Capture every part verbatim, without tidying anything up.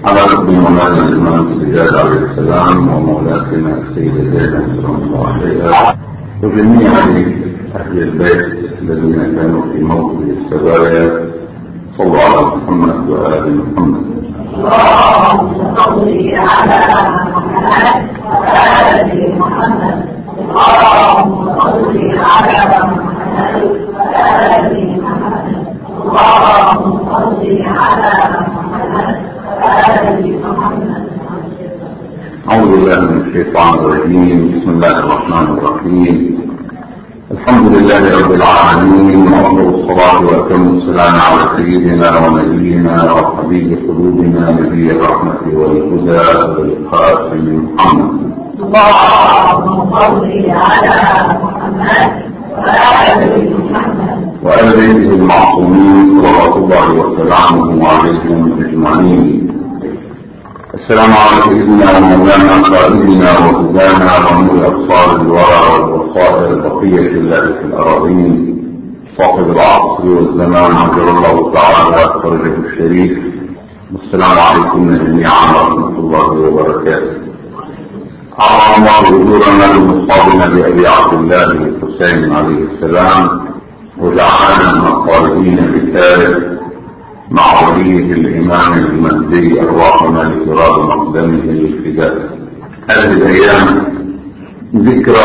على بمولانا الإمام السجاد عليه السلام ومولاتنا السيدة زينب سلام الله عليها وجميع أهل البيت الذين كانوا في موطن السبايا. صلوا على محمد وآل محمد. اللهم صل على محمد وآل محمد. اللهم صل على محمد وآل محمد. اللهم صل على محمد وآل محمد. أعوذ بالله من الشيطان الرجيم. بسم الله الرحمن الرحيم. الحمد لله رب العالمين، وأفضل الصلاة وأتم السلام على سيدنا ونبينا وحبيب قلوبنا نبي الرحمة والهدى والقاسم محمد. اللهم صل على محمد وآل محمد وآل بيته المعصومين صلوات الله وسلامه عليهم أجمعين. السلام على سيدنا ومولانا قائدنا وهدانا ونور أبصار الورى والبصائر بقية الله في الأراضين، صاحب العصر والزمان عجل الله تعالى فرجه الشريف. السلام عليكم جميعا ورحمة الله وبركاته. أعطى الله أجورنا لمصابنا بأبي عبد الله الحسين عليه السلام، وجعلنا من الطالبين بالثالث مع وليه الإمام المهدي أرواحنا لفراد مقدمه للفداء. هذه الأيام ذكرى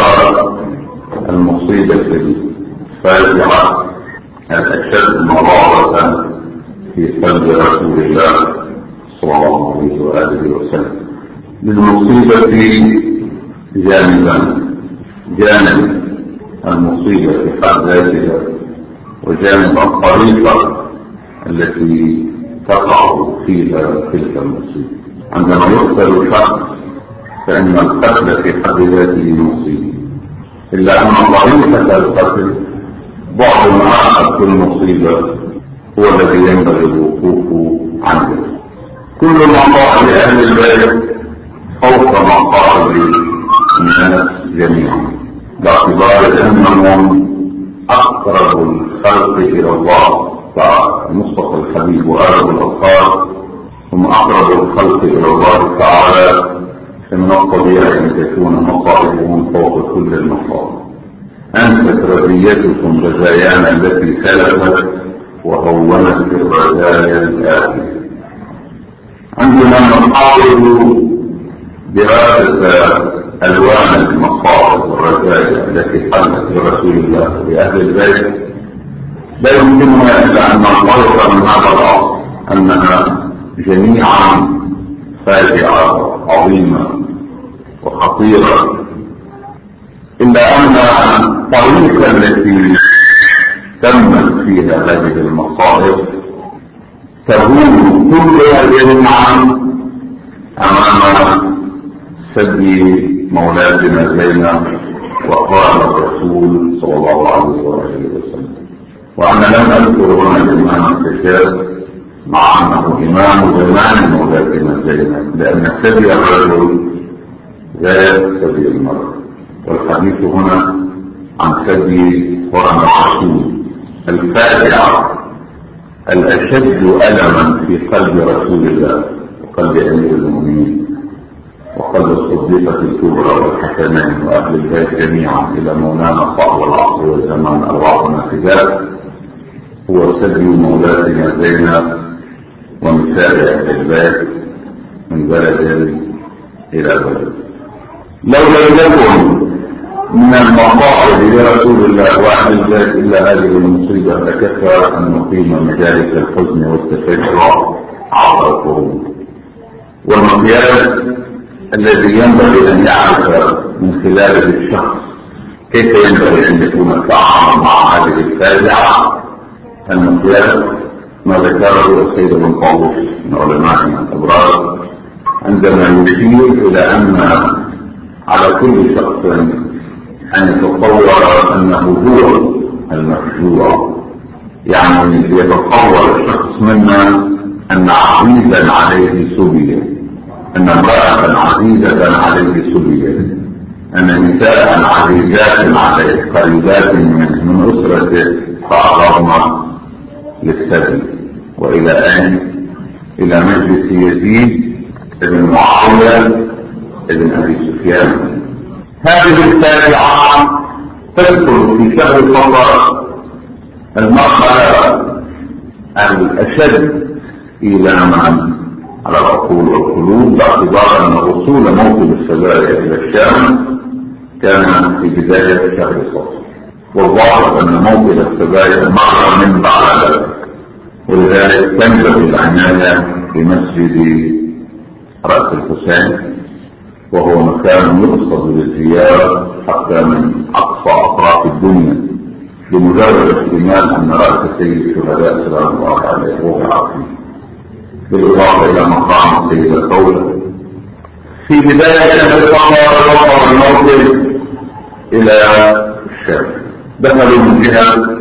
المصيبة الفاجعة الأشد مرارة في قلب رسول الله صلى الله عليه وآله وسلم. للمصيبة جانبا، جانب المصيبة في حد ذاتها، وجانب الطريقة التي تقع فيها تلك المصيبة. عندما يقتل شخص فإن القتل في حد ذاته مصيبة، إلا أن طريقة القتل بعض آخر في المصيبة هو الذي ينبغي الوقوف عنه. كل مصائب أهل البيت فوق مصائب الناس جميعا، باعتبار أنهم أقرب الخلق إلى الله تعالى. المصطفى الحبيب وآله الأطهار هم أقرب الخلق إلى الله تعالى، فمن الطبيعي أن تكون مصائبهم فوق كل المصائب. أنست رزيتكم رزايانا التي سلفت وهونت الرزايا الآتية. عندنا نحاول دراسة ألوان المصائب والرزايا التي حدثت برسول الله لأهل البيت. لا يمكننا إلا أن ننطلق من هذا الأصل أنها جميعا فاجعة عظيمة وخطيرة، إلا أن الطريقة التي تمت فيها هذه المصائب تهون كلها جميعا أمام سد مولاتنا زينب وقال الرسول صلى الله عليه وسلم. وأنا لم أذكر هنا الإمام الكشاف مع أنه إمام زمان مولاتنا زينب، لأن سبي الرجل غير سبي المرأة، والحديث هنا عن سبي قرن الرسول الفاجعة الأشد ألما في قلب رسول الله وقلب أمير المؤمنين وقلب الصديقة الكبرى والحسنين وأهل البيت جميعا إلى مولانا صاحب العصر والزمان أرواحنا فداء، هو سبي مولاتنا زينب ونساء أهل البيت من بلد إلى بلد. لو لم يكن من المصائب لرسول الله وأهل البيت إلا هذه المصيبة لكفى أن نقيم مجالس الحزن والتفجع عبر القرون. والمقياس الذي ينبغي أن يعرف من خلاله الشخص كيف ينبغي أن يكون التعامل مع هذه الفاجعة، المقياس ما ذكره السيد ابن طاووس من علمائنا الأبرار عندما يشير إلى أن على كل شخص أن يتصور أنه هو المفجوع. يعني يتصور الشخص منا أن عزيزا عليه سبيا، أن امرأة عزيزة عليه سبيا، أن نساء عزيزات عليه قريبات من, من أسرته فأعرضنا للسبي. وإلى أين؟ إلى مجلس يزيد ابن معاوية ابن أبي سفيان. هذه التابعة تدخل في شهر صفر المرحلة الأشد إيلاما على العقول والقلوب، باعتبار أن وصول موكب السبايا إلى الشام كان في بداية شهر صفر، والظاهر أن موكب السبايا مر من بعد ذلك، ولذلك تنبغي العناية بمسجد رأس الحسين، وهو مكان يقصد بالزيارة حتى من أقصى أطراف الدنيا، بمجرد احتمال أن رأس سيد الشهداء سلام الله عليه وضع فيه، بالإضافة إلى مقام سيد الدولة. في بداية الصفر وصل الموكب إلى الشام، دخلوا من جهة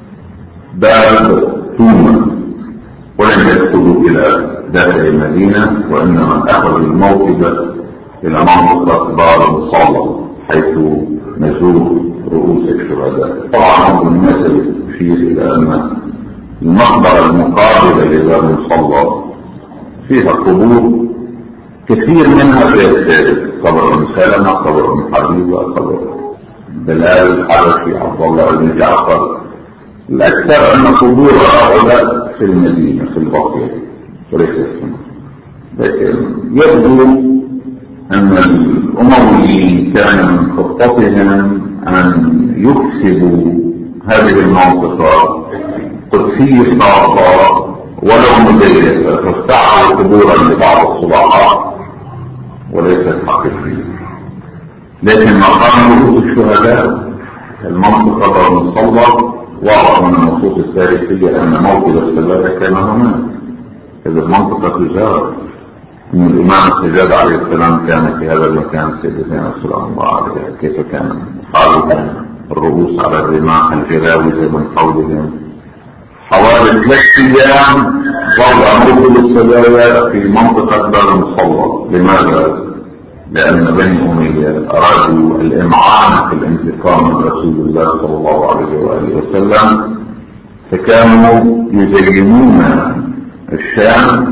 باب توما ولم يدخلوا إلى داخل المدينة، وإنما أخذوا الموكب إلى منطقة دار المصلى حيث نزول رؤوس الشهداء. طبعا المثل يشير إلى أن المقبرة المقابلة لدار المصلى فيها قبور كثير منها غير ثابت، قبر ام سلمة، قبر ام حبيبة، قبر بلال الحبشي، عبد الله بن جعفر. الأكثر أن قبور هؤلاء في المدينة في البقيع وليس السنة، لكن يبدو أن الأمويين كان من خطتهم أن يكسبوا هذه المنطقة قدسية خاصة ولو مزيفة، فاستعملوا قبورا لبعض الصلاحات وليست حقيقية. لكن مقام رؤوس الشهداء المنطقة دار المصلى واضح من النصوص التاريخية أن موكب السبايا كان هناك. هذه المنطقة تجارة، إن الإمام السجاد عليه السلام كان في هذا المكان، سيدنا سلام الله عليه، كيف كان حال الرؤوس على الرماح الجراوزة من حولهم. حوالي ثلاث أيام ظل موكب السبايا في منطقة دار المصلى. لماذا؟ لأن بني أمية أرادوا الإمعان في الانتقام من رسول الله صلى الله عليه وآله وسلم، فكانوا يزينون الشام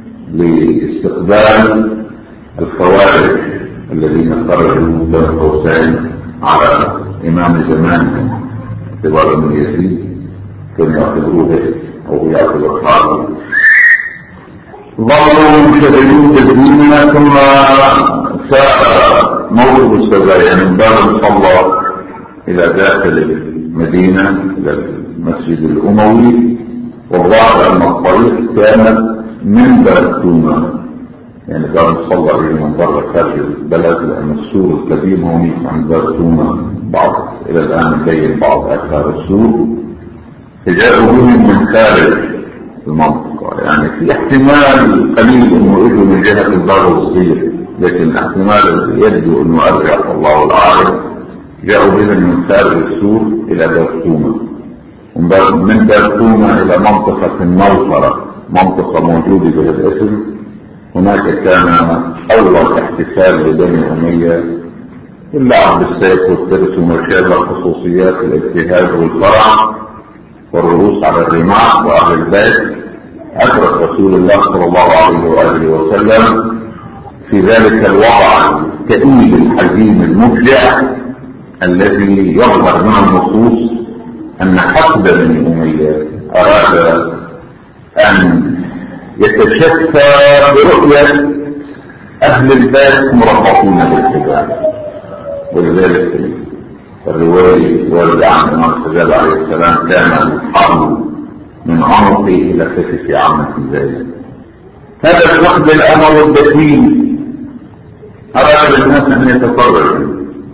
لاستقبال الخوارج الذين خرجوا بين قوسين على إمام زمانهم اعتبار بن يزيد، كانوا يعتبروه أو يعتبر حاله. ظلوا مشددين تدويننا، ثم ساء موكب السبايا من دار المصلى إلى داخل المدينة إلى المسجد الأموي، والظاهر أن الطريق كانت من باب توما، يعني دار المصلى من بره خارج البلد، لأن السور القديم هون عند باب توما بعض إلى الآن مبين بعض آثار السور، فجاءوا من خارج المنطقة. يعني في احتمال قليل انه اجوا من جهة الباب الصغير، لكن احتمال يبدو انه ارجع الله العالم جاءوا بهم من خارج السور الى باب توما، ومن باب توما الى منطقة النوفرة، منطقة موجودة بهذا الاسم. هناك كان اول احتفال لبني امية اللعب بالسيف والترس وما شابه خصوصيات الاجتهاد والفرع والرؤوس على الرماح وأهل البيت. أدرك رسول الله صلى الله عليه وآله وسلم في ذلك الوضع الكئيب الحزين المفجع الذي يظهر من النصوص أن حقد بني أمية أراد أن يتشفى برؤية أهل البيت مربطين بالحجاب، ولذلك الرواية الوارد عن الإمام السجاد عليه السلام كان الحرب من عنقه إلى كتف عامة ذلك. هذا الوقت الأمر الدفين أراد الناس أن يتفرجوا،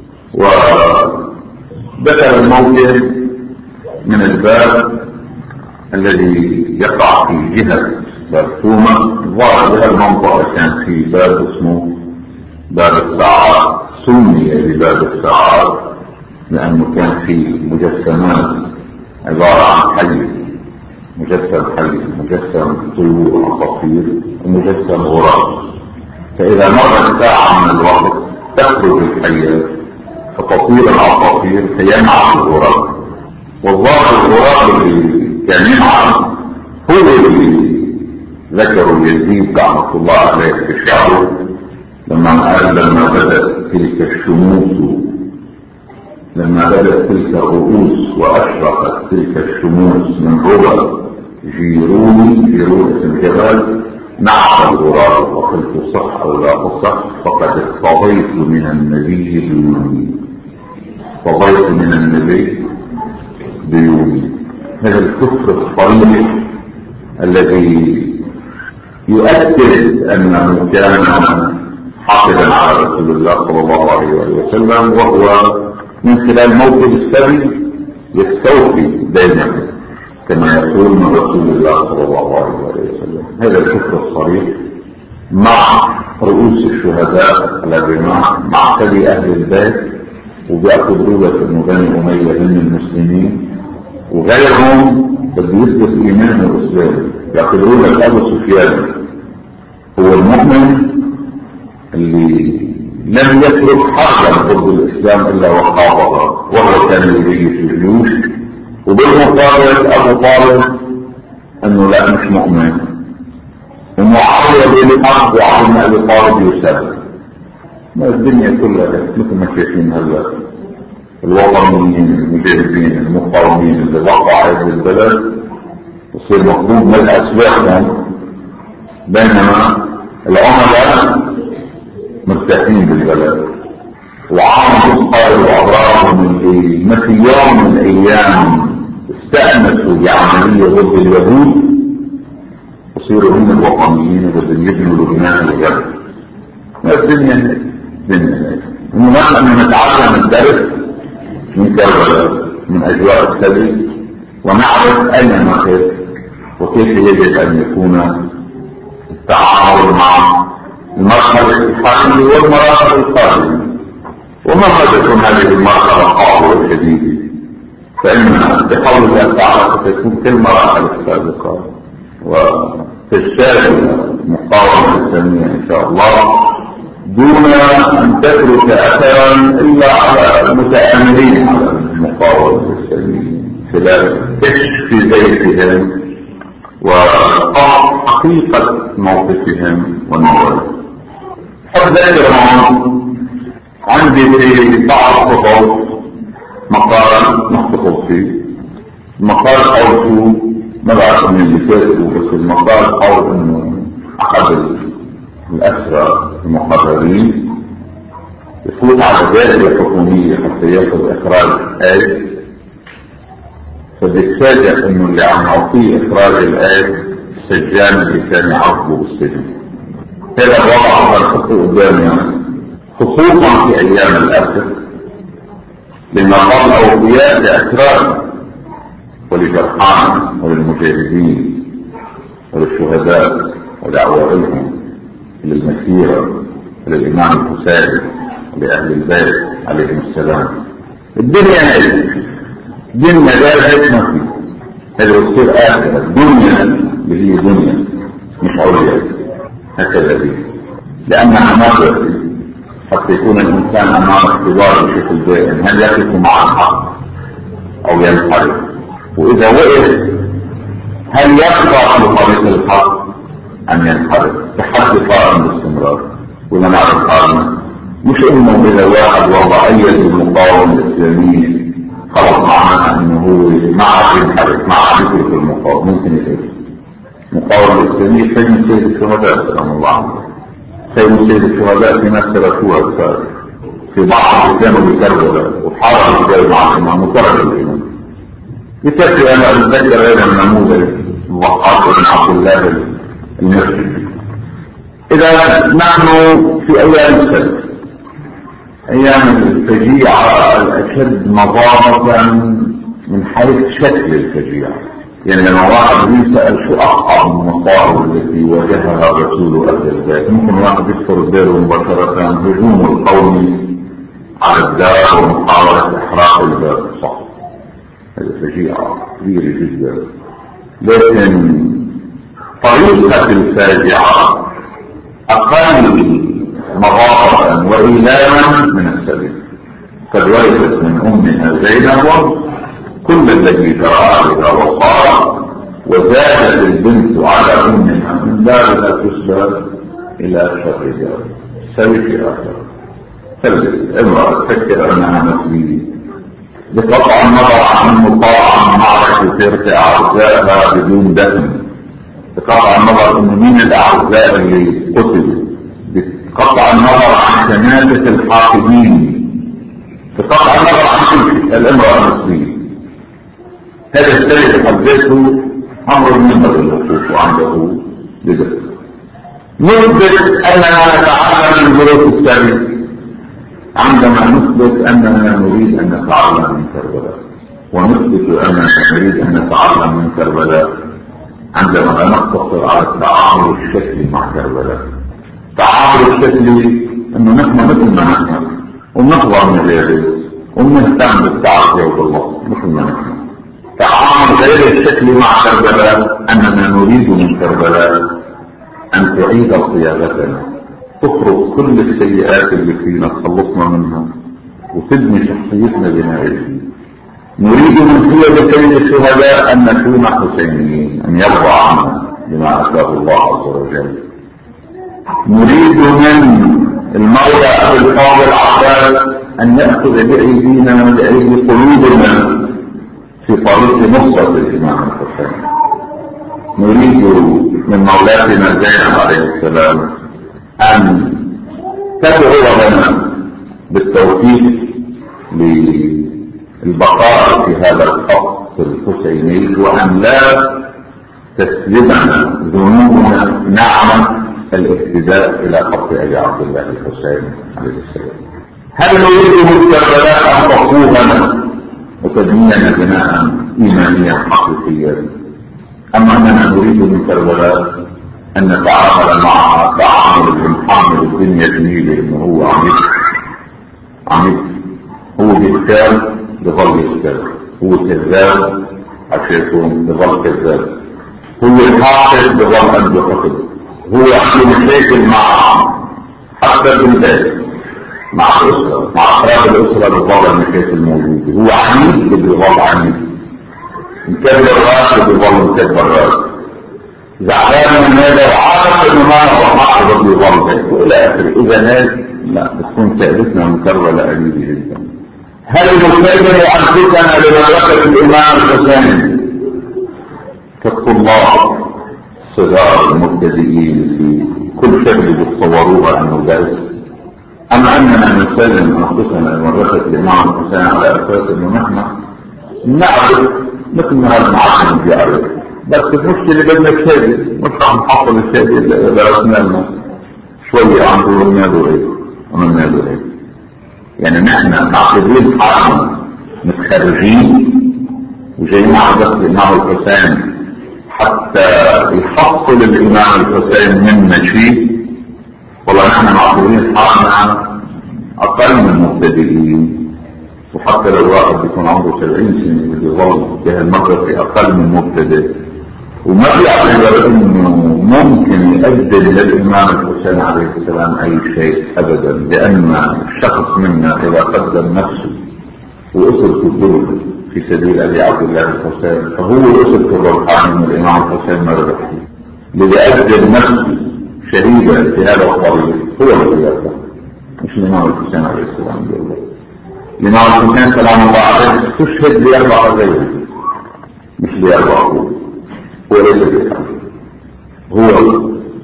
ودخل الموكب من الباب الذي يقع في جهة باب توما. ظهر بها المنطقة كان في باب اسمه باب الساعات، سمي بباب الساعات لأنه كان فيه مجسمات عبارة عن حي، مجسم حي، مجسم طيور عصافير، ومجسم غراب. فإذا مرت ساعة من الوقت تخرج الحيات فتطير العصافير فينعم الغراب، والظاهر الغراب اللي كان ينعم هو اللي ذكروا يزيد رحمة الله عليه في شعره لما قال لما بدأت تلك الشموس لما بدأت تلك الرؤوس وأشرقت تلك الشموس من ربع جيروني في رؤوس الجبل نعم الغراب وقلت صح أو لا تصح فقد اقتضيت من النبي ديوني اقتضيت من النبي ديوني. هذا الكفر الصريح الذي يؤكد أنه كان حافظا على رسول الله صلى الله عليه وسلم، وهو من خلال موقف السبي يستوفي دائما كما يقول من رسول الله صلى الله عليه وسلم. هذا الكفر الصريح مع رؤوس الشهداء الرماح مع سبي أهل البيت، وبيعتبروا لك أنه بني أمية من المسلمين وغيرهم بده يثبت إيمان الإسلام، يعتبروا لك أبو سفيان هو المؤمن اللي لم يترك حربا ضد الإسلام إلا وقاومها، وهو كان يجي في الجيوش، وبالمقابل أبو طالب أنه لا مش مؤمن، ومعاوية بن الحق وعلي بن أبي طالب يسلم. ما الدنيا كلها مثل ما شايفين هلا الوطنيين المجاهدين المقاومين اللي وقعوا هذه البلد يصير مطلوب من أسواقهم، بينما العملاء مرتاحين بالبلد وعاملوا الصائر وأضرارهم اللي ما في يوم من الأيام استأنسوا بعملية ضد اليهود يصيروا هم الوطنيين وبدهم يبنوا لبنان الجبل. الدنيا الدنيا المهم أن نتعلم الدرس من كربلاء من أجواء السبي ونعرف أين نقف وكيف يجب أن يكون التعامل مع المرحلة الحالية والمراحل القادمة. ومهما تكون هذه المرحلة صعبة وشديدة فإن بحول الله تعالى ستكون كل مراحل السابقة وتجتاز المقاومة الإسلامية إن شاء الله دون أن تترك أثرا إلا على المتآمرين على المقاومة الإسلامية خلال كشف زيتهم وقطع حقيقة موقفهم ونورهم. حب ذكرهم عندي في بعض خطوط مقال نخطط فيه. المقال قولته ما بعرف من اللي فاتوا، بس المقال قول انه احد الاسرى المقررين يفوت على دائرة حكومية حتى ياخذ اخراج آية، فبيتفاجئ انه اللي عم يعطيه اخراج الآية السجان اللي كان يعاقبه بالسجن. هذا الوضع على الخطوة قدامنا خصوصا في ايام الاسر للمقام الاوفياء لاكرام ولجرحان وللمجاهدين وللشهداء ولعوائلهم وللمسيرة وللامام الحسين ولأهل البيت عليهم السلام. الدنيا هذه دنيا لا ما فيه، هذا يصير آخرة. الدنيا اللي هي دنيا مش عليا هكذا دي، لأنها مرة حتى يكون الإنسان أمام اختبار بشكل دائم هل يقف مع الحق أو ينحرف، وإذا وقف هل يقطع في طريق الحق أم ينحرف. تحدي قائم باستمرار. وإذا نعرف قائم مش إنه إذا واحد والله أيد المقاومة الإسلامية خلص معناها إنه هو ما عاد ينحرف ما عاد يدخل في المقاومة. ممكن يدخل المقاومة الإسلامية سجن سيد الشهداء سلام الله عليه. سيد سيد الشهداء في ناس تركوها الثالث في بعض كانوا بكربلاء وحاربوا ازاي مع الإمام وتركوا الإمام. يكفي أنا أتذكر هذا النموذج وقاص بن عبد الله المسجد. إذا نحن في أيام السبت أيام الفجيعة الأشد مضارة من حيث شكل الفجيعة، يعني لما واحد يسأل شو أصعب المصائب التي واجهها رسول أهل البيت ممكن واحد يذكر باله مباشرة هجوم القوم على الدار ومحاولة إحراق الباب. صح، هذه فجيعة كبيرة جدا، لكن طريقة الفاجعة أقل مضارة وإيلاما من السبيل. قد ورثت من أمها زينب كل الذي ترى بها وقال وزادت البنت على أمها من باب لا تسبب إلى شر الرجال. سوي آخر فالامرأة تفكر أنها مسلمة بقطع النظر عن مطاعة معركة ترك أعزائها بدون دفن، بقطع النظر أن مين الأعزاء اللي قتلوا، بقطع النظر عن شماتة الحاقدين، بقطع النظر عن كل الامرأة المسلمة. هذا الشيء بحدثه أمر من الوقوف عنده بذلك. نثبت أننا نتعلم من ظروف التاريخ عندما نثبت أننا نريد أن نتعلم من كربلاء، ونثبت أننا نريد أن نتعلم من كربلاء عندما لا نقتصر على التعامل الشكلي مع كربلاء. التعامل الشكلي أنه نحن مثل ما نحن ونحضر من اليابس ونهتم بالتعافي والله مثل ما نحن. تعامل غير الشكلي مع كربلاء أننا نريد من كربلاء أن تعيد صياغتنا، تخرج كل السيئات اللي فينا تخلصنا منها وتبني شخصيتنا بنائها. نريد من قيادة سيد الشهداء أن نكون حسينيين، أن يرضى عنا بما أتاه الله عز وجل. نريد من المولى أبو الفاضل عباس أن يأخذ بأيدينا بأيدي قلوبنا في طريق نصرة الإمام الحسين. نريد من مولاتنا زينب عليه السلام أن تدعو لنا بالتوفيق للبقاء في هذا الخط الحسيني، وأن لا تسلبنا ذنوبنا نعمة الاهتداء إلى خط أبي عبد الله الحسين عليه السلام. هل نريد من كربلاء أن تقومنا وتبنينا بناء إيمانيا حقيقيا، أم أننا نريد من كربلاء أن نتعامل معها تعامل المحمل الدنيا جميلة، إنه هو عميد عميد هو بيختار بظل يختار، هو كذاب عشيتهم بظل كذاب، هو حاقد بظل عنده حقد، هو عنده مشاكل مع حتى بالبيت مع الأسرة مع أفراد الأسرة بظل المشاكل موجودة، هو عميد بظل عميد، مكبر راسه بظل مكبر راسه، زعلان من هذا وعارف انه ما هو حق بده يظل والى اخره. اذا ناس لا بتكون سائلتنا مكرره قليله جدا. هل نكلم انفسنا لمملكه الامام الحسين كالطلاب الصغار المبتدئين في كل شكل بتصوروها انه درس، ام اننا نسلم انفسنا لمملكه الامام الحسين على اساس انه نحن نعرف مثل ما هذا المعلم بيعرف، بس المشكلة بدنا الشادي مش عم نحصل الشادي اللي درسنا لنا شوية عم نقول له ايه ومن له ايه. يعني نحن معتبرين حالنا متخرجين وجايين على بس الإمام الحسين حتى يحصل الإمام الحسين منا شيء، والله نحن معتبرين حالنا أقل من المبتدئين. وحتى لو واحد بيكون عنده سبعين سنة بده يظل بهالمدرسة أقل من مبتدئ، وما بيعتبر انه ممكن يقدم للامام الحسين عليه السلام اي شيء ابدا، لان الشخص منا اذا قدم نفسه واسر كبره في سبيل ابي عبد الله الحسين فهو اسر الروحاني من الامام الحسين ما ربح فيه. اللي يقدم نفسه شهيدا في هذا الطريق هو الذي يربح، مش الامام الحسين عليه السلام. بالله الامام الحسين سلام الله عليه تشهد ليربح غيره مش ليربح وليس بالحمد. هو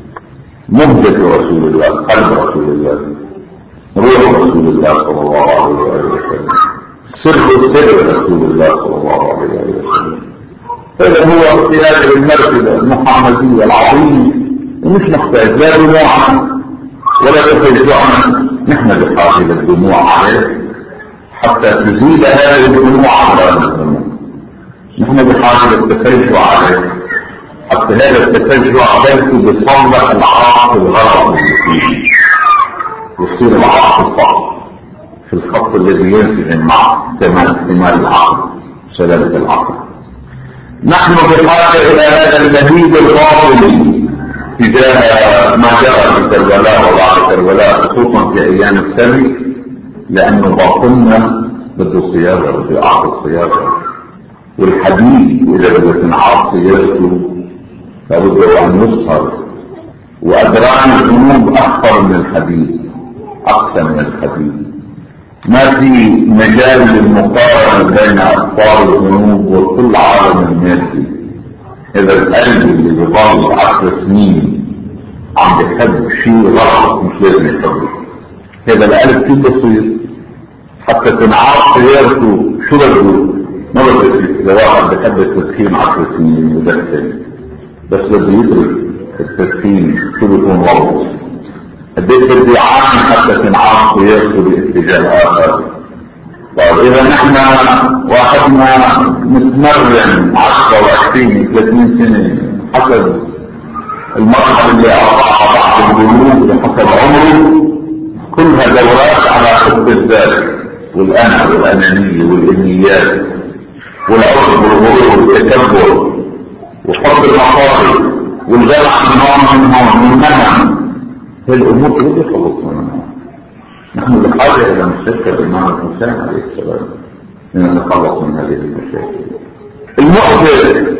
مهجة رسول الله، قلب رسول الله، روح رسول الله صلى الله عليه وسلم، سر سر رسول الله صلى الله عليه وسلم. هذا هو في هذه المرتبة المحمدية العظيمة، ومش نحتاج لا دموعا ولا تفجعا، نحن بحاجة الدموع عليه حتى تزيد هذه الدموع على الدموع. نحن بحاجة التفجع عليه حتى هذا التفجع بيته بيصلح العاق الغرض اللي فيه، يصير العاق الصح في الخط الذي ينسجم مع كمال كمال العقل سلامة العقل. نحن بحاجة إلى هذا اللهيب الغاضب تجاه ما جرى في كربلاء وبعد كربلاء خصوصا في أيام السبي، لأنه باطننا بده صياغة، بده إعادة صياغة، والحديد إذا بده تنعاد صياغته لابد أن يصهر وأدران الذنوب أكثر من الحديد، أكثر من الحديد. ما في مجال للمقارنة بين أخطار الذنوب وكل عالم المادي. إذا القلب اللي بيضل عشر سنين عم بيحب شيء غلط مش لازم يحبه. هذا القلب كيف بصير؟ حتى تنعاد سيارته شو بده؟ ما بده. إذا واحد بيحب التدخين عشر سنين بدخن، بس بده يدرك التدخين شو بيكون غلط. قديش بده يعاني حتى تنعاد سيارته باتجاه آخر. طيب إذا نحن واحدنا متمرن عشرة وعشرين ثلاثين سنة حسب المرحلة اللي أعطاها بعض البنوك بحسب عمره، كلها دورات على حب الذات والأنا والأنانية والإمنيات والعرض والغرور والتكبر وحب المصاري والجلع من هون من هون والمنع. هي الأمور اللي خلصنا منها. نحن بحاجة إلى مشاركة الإمام الحسين عليه السلام لنتخلص من هذه المشاكل. المؤثر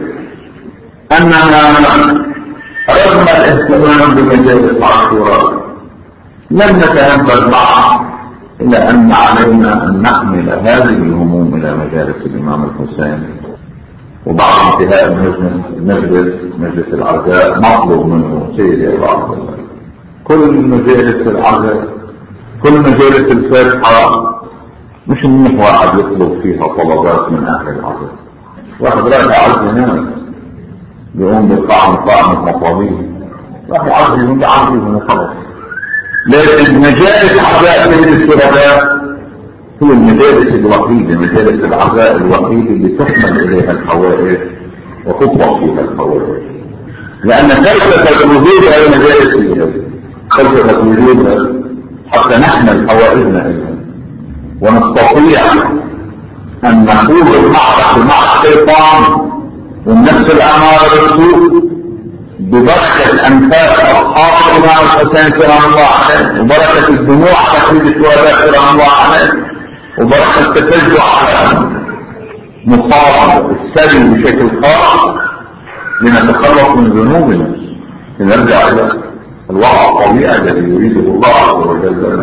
أننا رغم الاهتمام بمجالس عاشوراء لم نتنبه معه، إلا أن علينا أن نحمل هذه الهموم إلى مجالس الإمام الحسين. وبعد انتهاء المجلس مجلس مجلس العزاء نطلب منه سيدي الله كل مجالس العزاء، كل مجالس الفاتحة مش منيح واحد يطلب فيها طلبات من أهل العزاء. واحد رايح يعزي ناس بيقوم بالطعم طعم مطالب، راح يعزيهم بعزيهم وخلاص. لكن مجالس عزاء سيد الشهداء هي المجالس الوحيدة، مجالس العزاء الوحيدة اللي تحمل إليها الحوائج وتطلق فيها الحوائج. لأن فلسفة الوجود هي مجالس فيها، فلسفة وجودها حتى نحمل حوائجنا إليها ونستطيع أن نقول المعركة مع الشيطان والنفس الأمارة بالسوء ببركة أنفاس أصحاب الإمام الحسين كرام الله عليه، وبركة الدموع على سيد الشهداء كرام الله عليه، وبركة التشجع على مصاب السلم بشكل خاص لنتخلص من ذنوبنا، لنرجع إلى الوضع الطبيعي الذي يريده الله عز وجل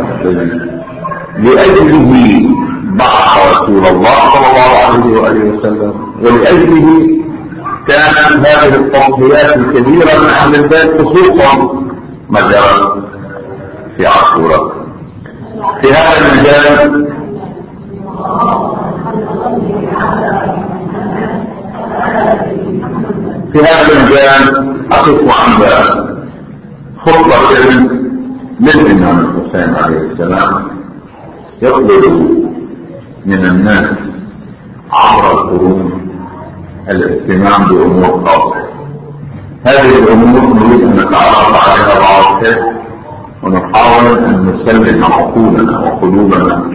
لأجله بعث رسول الله صلى الله عليه وآله وسلم، ولأجله كانت هذه التضحيات الكبيرة من أهل البيت خصوصا ما جرى في عاشوراء. في هذا المجال في هذا المجال أقف عند خطبة للإمام الحسين عليه السلام يطلب من الناس عبر القرون الاهتمام بأمور خاصة. هذه الأمور نريد أن نتعرف عليها بعض الشيء ونحاول أن نسلم عقولنا وقلوبنا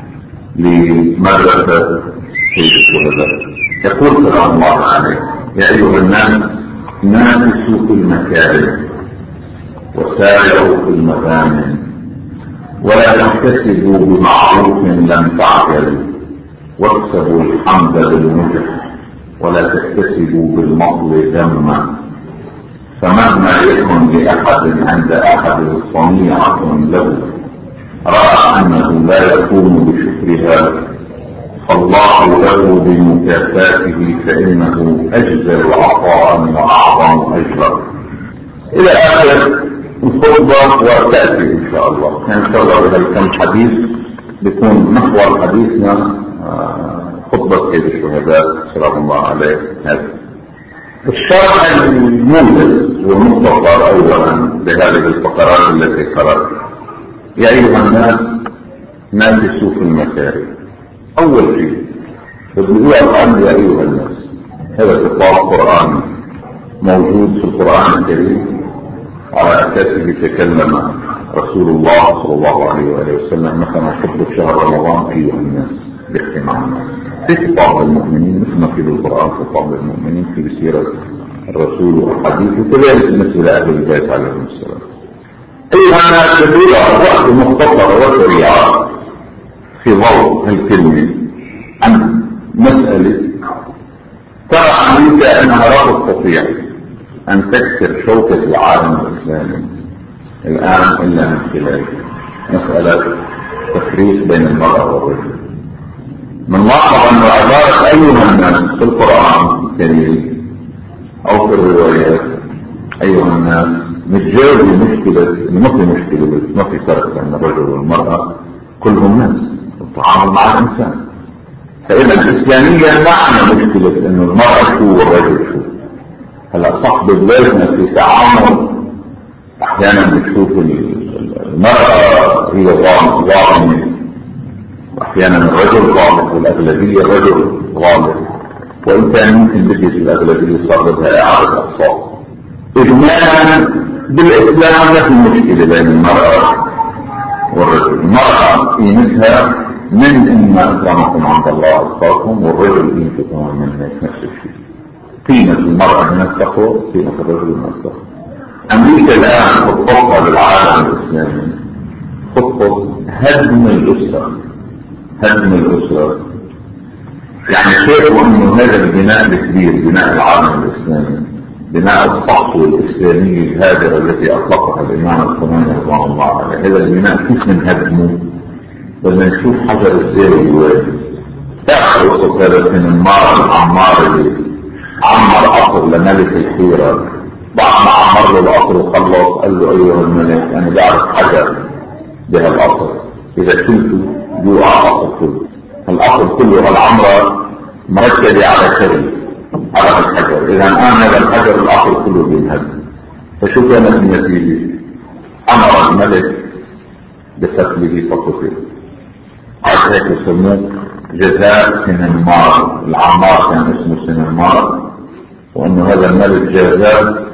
لمدرسة سيد الشهداء. يقول سلام الله عليه: يا أيها الناس نافسوا في المكارم وسارعوا في المغانم ولا تحتسبوا بمعروف لم تعجلوا واكسبوا الحمد بالمجد ولا تكتسبوا بالمطل ذما، فمهما يكن لأحد عند أحد صنيعة له رأى أنه لا يكون بشكرها فالله له بمكافاته فإنه أجزل عطاء وأعظم أجرا. إلى آخر الخطبة وتأتي إن شاء الله. إن شاء الله بهذا الكم حديث بيكون محور حديثنا خطبة سيد الشهداء سلام الله عليه. هذا الشرح الموجز والمختصر أولا لهذه الفقرات التي قرأت: يا أيها الناس نافسوا في المكارم. أول شيء بدي أقول يا أيها الناس، هذا خطاب قرآني موجود في القرآن الكريم على أساسه تكلم رسول الله صلى الله عليه وآله وسلم مثلا خطبة شهر رمضان أيها الناس باجتماع الناس في خطاب المؤمنين مثل ما في القرآن خطاب المؤمنين في سيرة الرسول والحديث، وكذلك بالنسبة لأهل البيت عليهم السلام. أيها الناس بدون وقت مختصر وسريع في ضوء الكلمة عن مسألة ترى أمريكا أنها لا تستطيع أن تكسر شوكة العالم الإسلامي الآن إلا من خلال مسألة تفريق بين المرأة والرجل. من لاحظ أن عبارة أيها الناس في القرآن الكريم أو في الروايات أيها الناس متجاوز مشكلة، ما في مشكلة، ما في فرق بين الرجل والمرأة، كلهم ناس التعامل مع الإنسان. فإذا الإسلامية معنى مشكلة إنه المرأة شو والرجل شو. هلا صح ببلادنا في تعامل أحيانا بتشوف المرأة هي ظالمة وأحيانا الرجل ظالم، والأغلبية الرجل ظالم، وإن كان ممكن بدي في الأغلبية صار لها إعادة أقساط. إجمالا بالإسلام لا في مشكلة بين المرأة والرجل. المرأة قيمتها من إن أكرمكم عند الله أتقاكم، والرجل قيمته كمان من هيك نفس الشيء. قيمة المرأة من التقوى، قيمة الرجل من التقوى. أمريكا الآن خطتها للعالم الإسلامي خطة هدم الأسرة. هدم الأسرة يعني شايفوا أنه هذا البناء الكبير، بناء العالم الإسلامي، بناء الصحوة الإسلامية الهادرة التي أطلقها الإمام الخميني رضوان الله عليه، هذا البناء كيف من هدمه؟ بدنا نشوف حجر الزاوية الواجب. تأخذ قصة هذا من المار العمار اللي عمر قصر لملك الحيرة، بعد ما عمر له القصر وخلص قال له أيها الملك أنا بعرف حجر بها القصر، إذا شلته يوقع القصر كله. القصر كله العمرة مركزة على شيء، على الحجر، إذا الآن هذا الحجر القصر كله بينهدم. فشو كانت النتيجة؟ أمر الملك بقتله فقتل. عشان هيك يسموه جزاء سننمار. العمار كان اسمه سننمار، وانه هذا الملك جازاه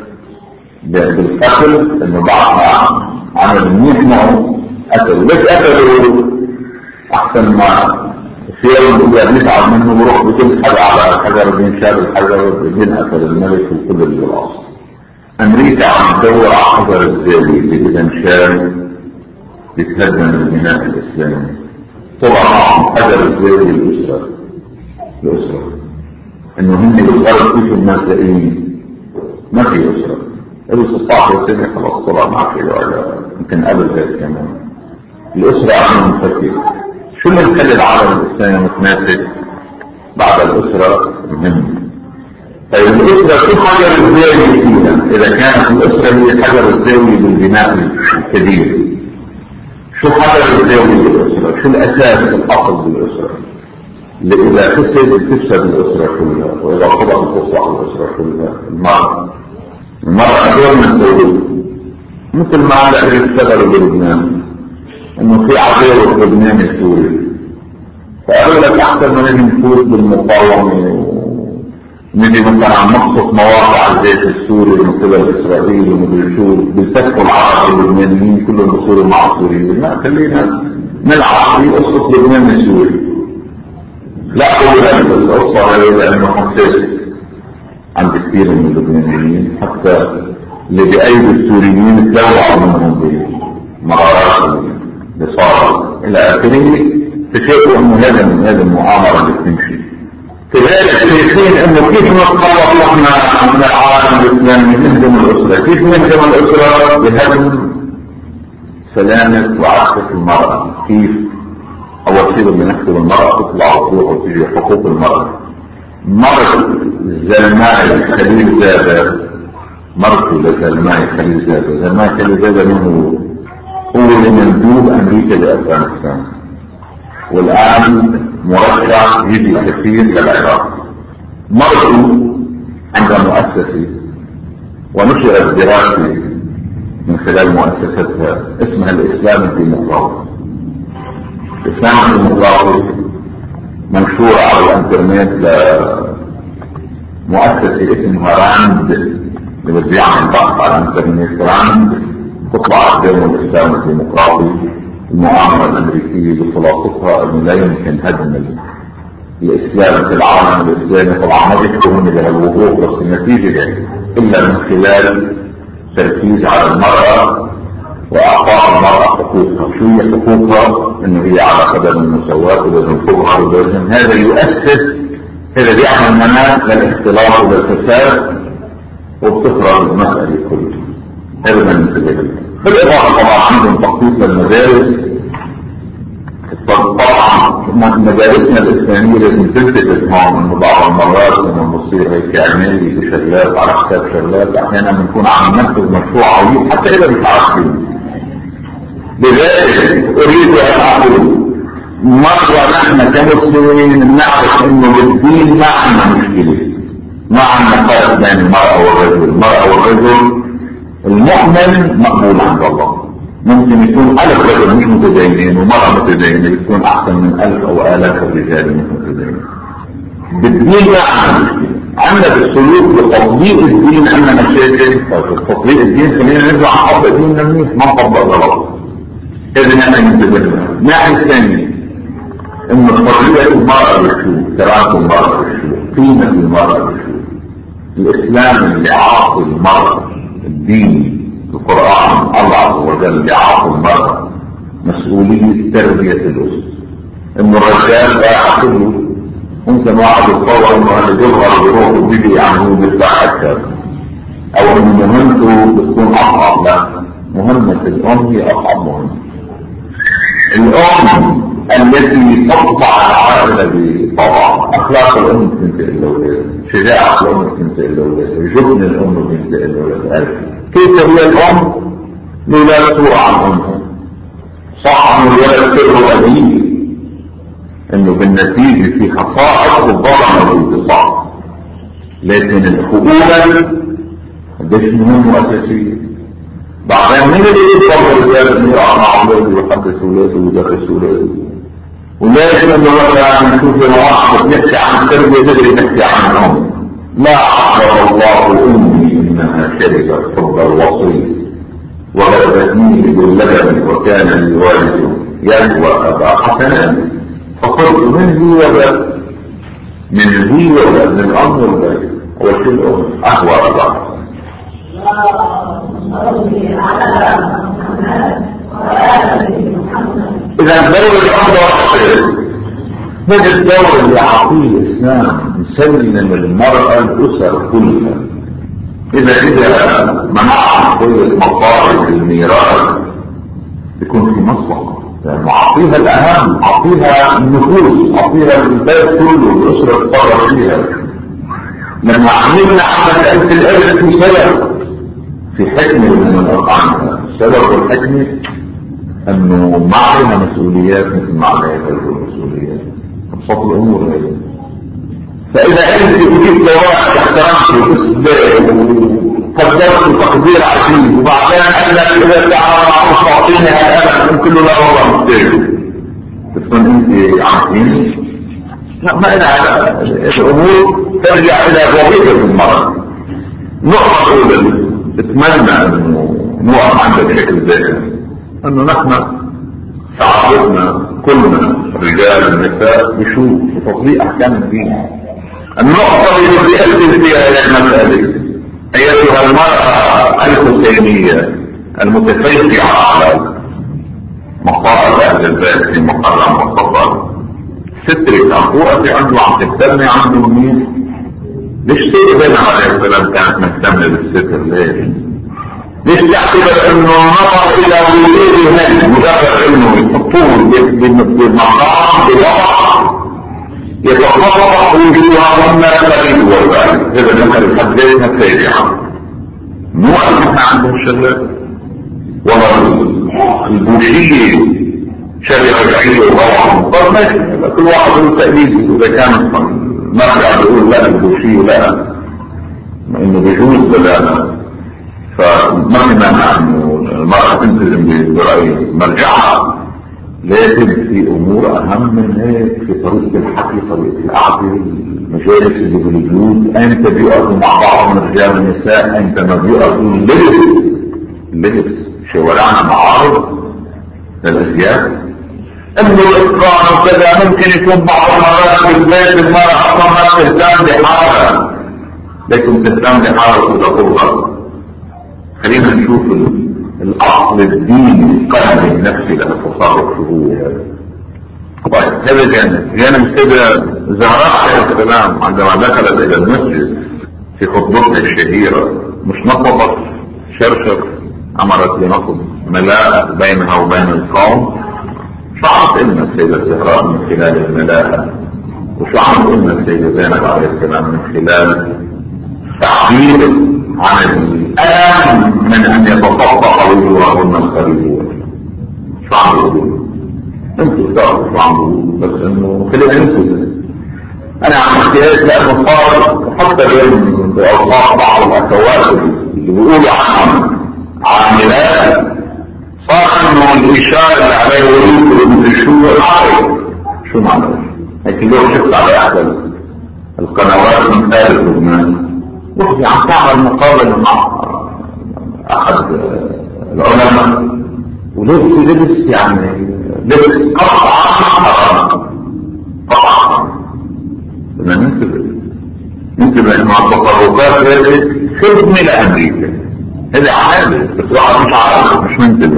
بالقتل، انه بعد ما عمل منيح معه قتل. ليش قتلوا؟ احسن ما في يوم بدي نتعب منه بروح بكل حدا على الحجر، بينشال الحجر بينقتل الملك وكل اللي بالاصل. امريكا عم تدور على حجر الزاوية اللي اذا انشال بتهدم البناء الاسلامي. طبعا معهم حجر الزاوية الاسرة. الاسرة انه هن بالغرب كيف الناس لاقيين ما في اسرة. قبل ستة عشر سنة خلاص طلع معك ولا يمكن قبل ذلك كمان. الاسرة عشان مفكر شو اللي يخلي العالم الاسلامي متماسك بعد الاسرة مهم. طيب الاسرة شو حجر الزاوية فيها؟ اذا كانت الاسرة هي حجر الزاوية بالبناء الكبير، شو حجر الزاوية بالاسرة؟ شو الاساس الاصل بالاسرة اللي اذا فسد تفسد الاسرة كلها، واذا خلق تصلح الاسرة كلها؟ المرأة. المرأة دور من تقول مثل ما هلا يشتغلوا بلبنان انه في عداوة لبناني سوري، فقالوا لك احسن ما نجي نفوت بالمقاومة ونجي مثلا عم نقصف مواقع الجيش السوري من قبل اسرائيل ومدري شو، بيلتفوا العرب واللبنانيين كلهم بصيروا مع السوريين. لا خلينا نلعب في قصة لبنان السوري. لا أقول القصة هذه لأنه حساس عند كثير من اللبنانيين، حتى اللي بأيدي السوريين تلوعوا منهم بمرارات بصارة إلى آخره. تشاهدوا أنه هذا من هذه المؤامرة اللي بتمشي. كذلك شايفين أنه كيف نتخلص نحن من العالم الإسلامي نهدم الأسرة. كيف نهدم الأسرة؟ بهدم سلامة وعافية المرأة. كيف؟ أول شيء بدنا نحكي المرأة تطلع وتروح وتيجي حقوق المرأة. مرة زلماء خليل زادة، مرته لزلماء خليل زادة، زلماء خليل زادة منه هو مندوب أمريكا لأفغانستان، والآن مرشح يجي كثير للعراق. مرته عندها مؤسسة ونشرت دراسة من خلال مؤسستها اسمها الإسلام الديمقراطي. الإسلام الديمقراطي منشورة على الانترنت لمؤسسة اسمها راند، اللي بدي يعمل بحث على الانترنت. راند تطلع قدام الإسلام الديمقراطي، المؤامرة الأمريكية بخلاصتها أنه لا يمكن هدم الإسلام في العالم الإسلامي. طبعا ما بيحكمون بهالوضوح، بس النتيجة إلا من خلال تركيز على المرأة وإعطاء المرأة حقوقها. شو هي حقوقها؟ إنه هي على قدم المساواة ولازم تظهر ولازم هذا يؤسس، هذا بيعمل مناخ للاختلاط والفساد وبتقرأ المسألة كلها ابدا انتبه. بالاضافة طبعا عندهم تخطيط للمدارس. طبعا مدارسنا الاسلاميه لازم تلتفت هون انه بعض المرات لما بنصير هيك عمالي بشغلات على حساب شغلات احيانا بنكون عم ننفذ مشروع عظيم حتى اذا مش عارفين. لذلك اريد ان اقول مره نحن كمسلمين نعرف انه بالدين ما عندنا مشكله، ما عندنا فرق بين المراه والرجل. المراه والرجل المؤمن مقبول عند الله. ممكن يكون ألف رجل مش متدينين ومرأة متدينة يكون أحسن من ألف أو آلاف الرجال مش متدينين. بالدين لا عندنا عندنا بالسلوك بتطبيق الدين عندنا مشاكل. تطبيق الدين خلينا نرجع نطبق ديننا منيح ما نطبق غلط. إذا نحن ننتبه. الناحية الثانية إنه حرية المرأة بالشوق، كرامة المرأة بالشوق، قيمة المرأة بالشوق. الإسلام اللي عاطي المرأة الدين القرآن الله عز وجل يعطي المرأة مسؤولية تربية الأسرة. إنه الرجال بقى كله ممكن واحد يتصور إنه اللي بيظهر بيروح وبيجي يعني هو بيدفع أكثر أو إنه مهمته بتكون أصعب. لا، مهمة الأم هي أصعب مهمة. الأم التي تطبع العائلة بطبع أخلاق الأم تنتقل للأولاد، شجاعة الأم تنتقل للأولاد، جبن الأم تنتقل للأولاد. كيف هي الأم؟ لولا سوء عن أمها. صح أن الولد سره أبيه إنه بالنتيجة في خصائص الظلم والانتصار، لكن الحقوق قديش مهمة وأساسية. بعدين من اللي يتصور الرجال إنه يقع مع أولاده ويحدث أولاده ويدرس أولاده؟ ولكن إنه مثلا نشوف الواحد بنحكي عن التربية ندري نحكي عن الأم. لا أعذر الله أمي إنها شربت حب الوصي وغلبتني باللبن وكان لي والد يهوى أبا حسنا فقلت من ذي ولد من ذي ولد من الأم والبيت وفي الأم أهوى أبا حسنا. إذا دور الأمر والحسن هذا الدور اللي عطيه الإسلام يسلم المرأة الأسر كلها. إذا إذا منع كل مصارف الميراث يكون في مصلحة، يعني عطيها الأهم، عطيها النفوس، عطيها البيت كله الأسرة تطور فيها. لما عملنا عمل أنت الأرض في سبب في حكمة من الأرقام. السبب والحكمة أنه ما علينا مسؤوليات مثل ما علينا المسؤوليات أبسط الأمور هذه. فإذا أنت تجيب لواحد احترمت وقدرت تقدير عزيز وبعدين أنك إذا تعالى معروف تعطيني هالأمل من كله لا والله مستيقظ تكون أنت عارفين. لا، ما إلى الأمور ترجع إلى وظيفة المرأة. نقطة أولى اتمنى أنه نوقف عند بشكل دائم أنه نحن تعرضنا كلنا رجال النساء بشوف وتطبيق أحكام الدين. النقطة اللي بدي أسأل فيها هي المسألة أيتها المرأة الحسينية المتفيقة على مصائب أهل البيت في مقرم مختصر سترك أخوة في عنده عم تهتمي عنده مين؟ ليش سيدنا عليه السلام كانت مهتمة بالستر؟ ليش؟ ليش تعتبر انه نظر الى وجوده مجرد انه يحطوه بالمقام بوضع يتطبق وجودهن فريد والبعيد؟ هذا نحن الحديث سيئا مو أنه عنده الشغلات والله البوشية شريعة بعيدة وغوام. طب ماشي، كل واحد له تأليده. إذا كان مرجع بيقول لا البوشية لا انه بيجوز بلانا فما مانع انه المرأة تلتزم برأي مرجعها، لكن في امور اهم من هيك، في طريقة الحكي، طريقة القعدة، المجالس اللي بالوجود، امتى بيقعدوا مع بعض الرجال والنساء، امتى ما بيقعدوا اللبس اللبس شوارعنا معارض للازياء، انه الاتقان وكذا. ممكن يكون بعض المرات في البيت المرأة اصلا ما تهتم بحالها، لكن تهتم بحالها اذا تظهر. خلينا نشوف الاصل الديني القلبي النفسي للتصرف شو هو. طيب هذا جانب. جانب كده زهراء عليه السلام عندما دخلت الى المسجد في خطبتها الشهيرة مش نقطت شرشر أمرت بنقض ملاءة بينها وبين القوم. شعرت إن السيدة الزهراء من خلال الملاءة، وشعرت إن السيدة زينب عليه السلام من خلال تعبير عن الآن من أن يتصفق وجوههن الخريجون. شعروا انتوا تعرفوا شعروا، بس انه خلينا انتوا. انا عملت ايه؟ لانه صار حتى بأوصاف بعض الاخوات اللي بيقولوا عنهم عاملات، صار انه الاشاره اللي عليه يقولوا شو عارف شو معنى هيك. اليوم شفت على احد القنوات من خارج لبنان وحدي عم تعمل مقابله مع احد العلماء، ولبس لبس يعني لبس قطعا قطعا. بدنا ننتبه ننتبه انه التصرفات هذه خدمه لامريكا، هذا عادي بس واحد مش عارف مش منتبه.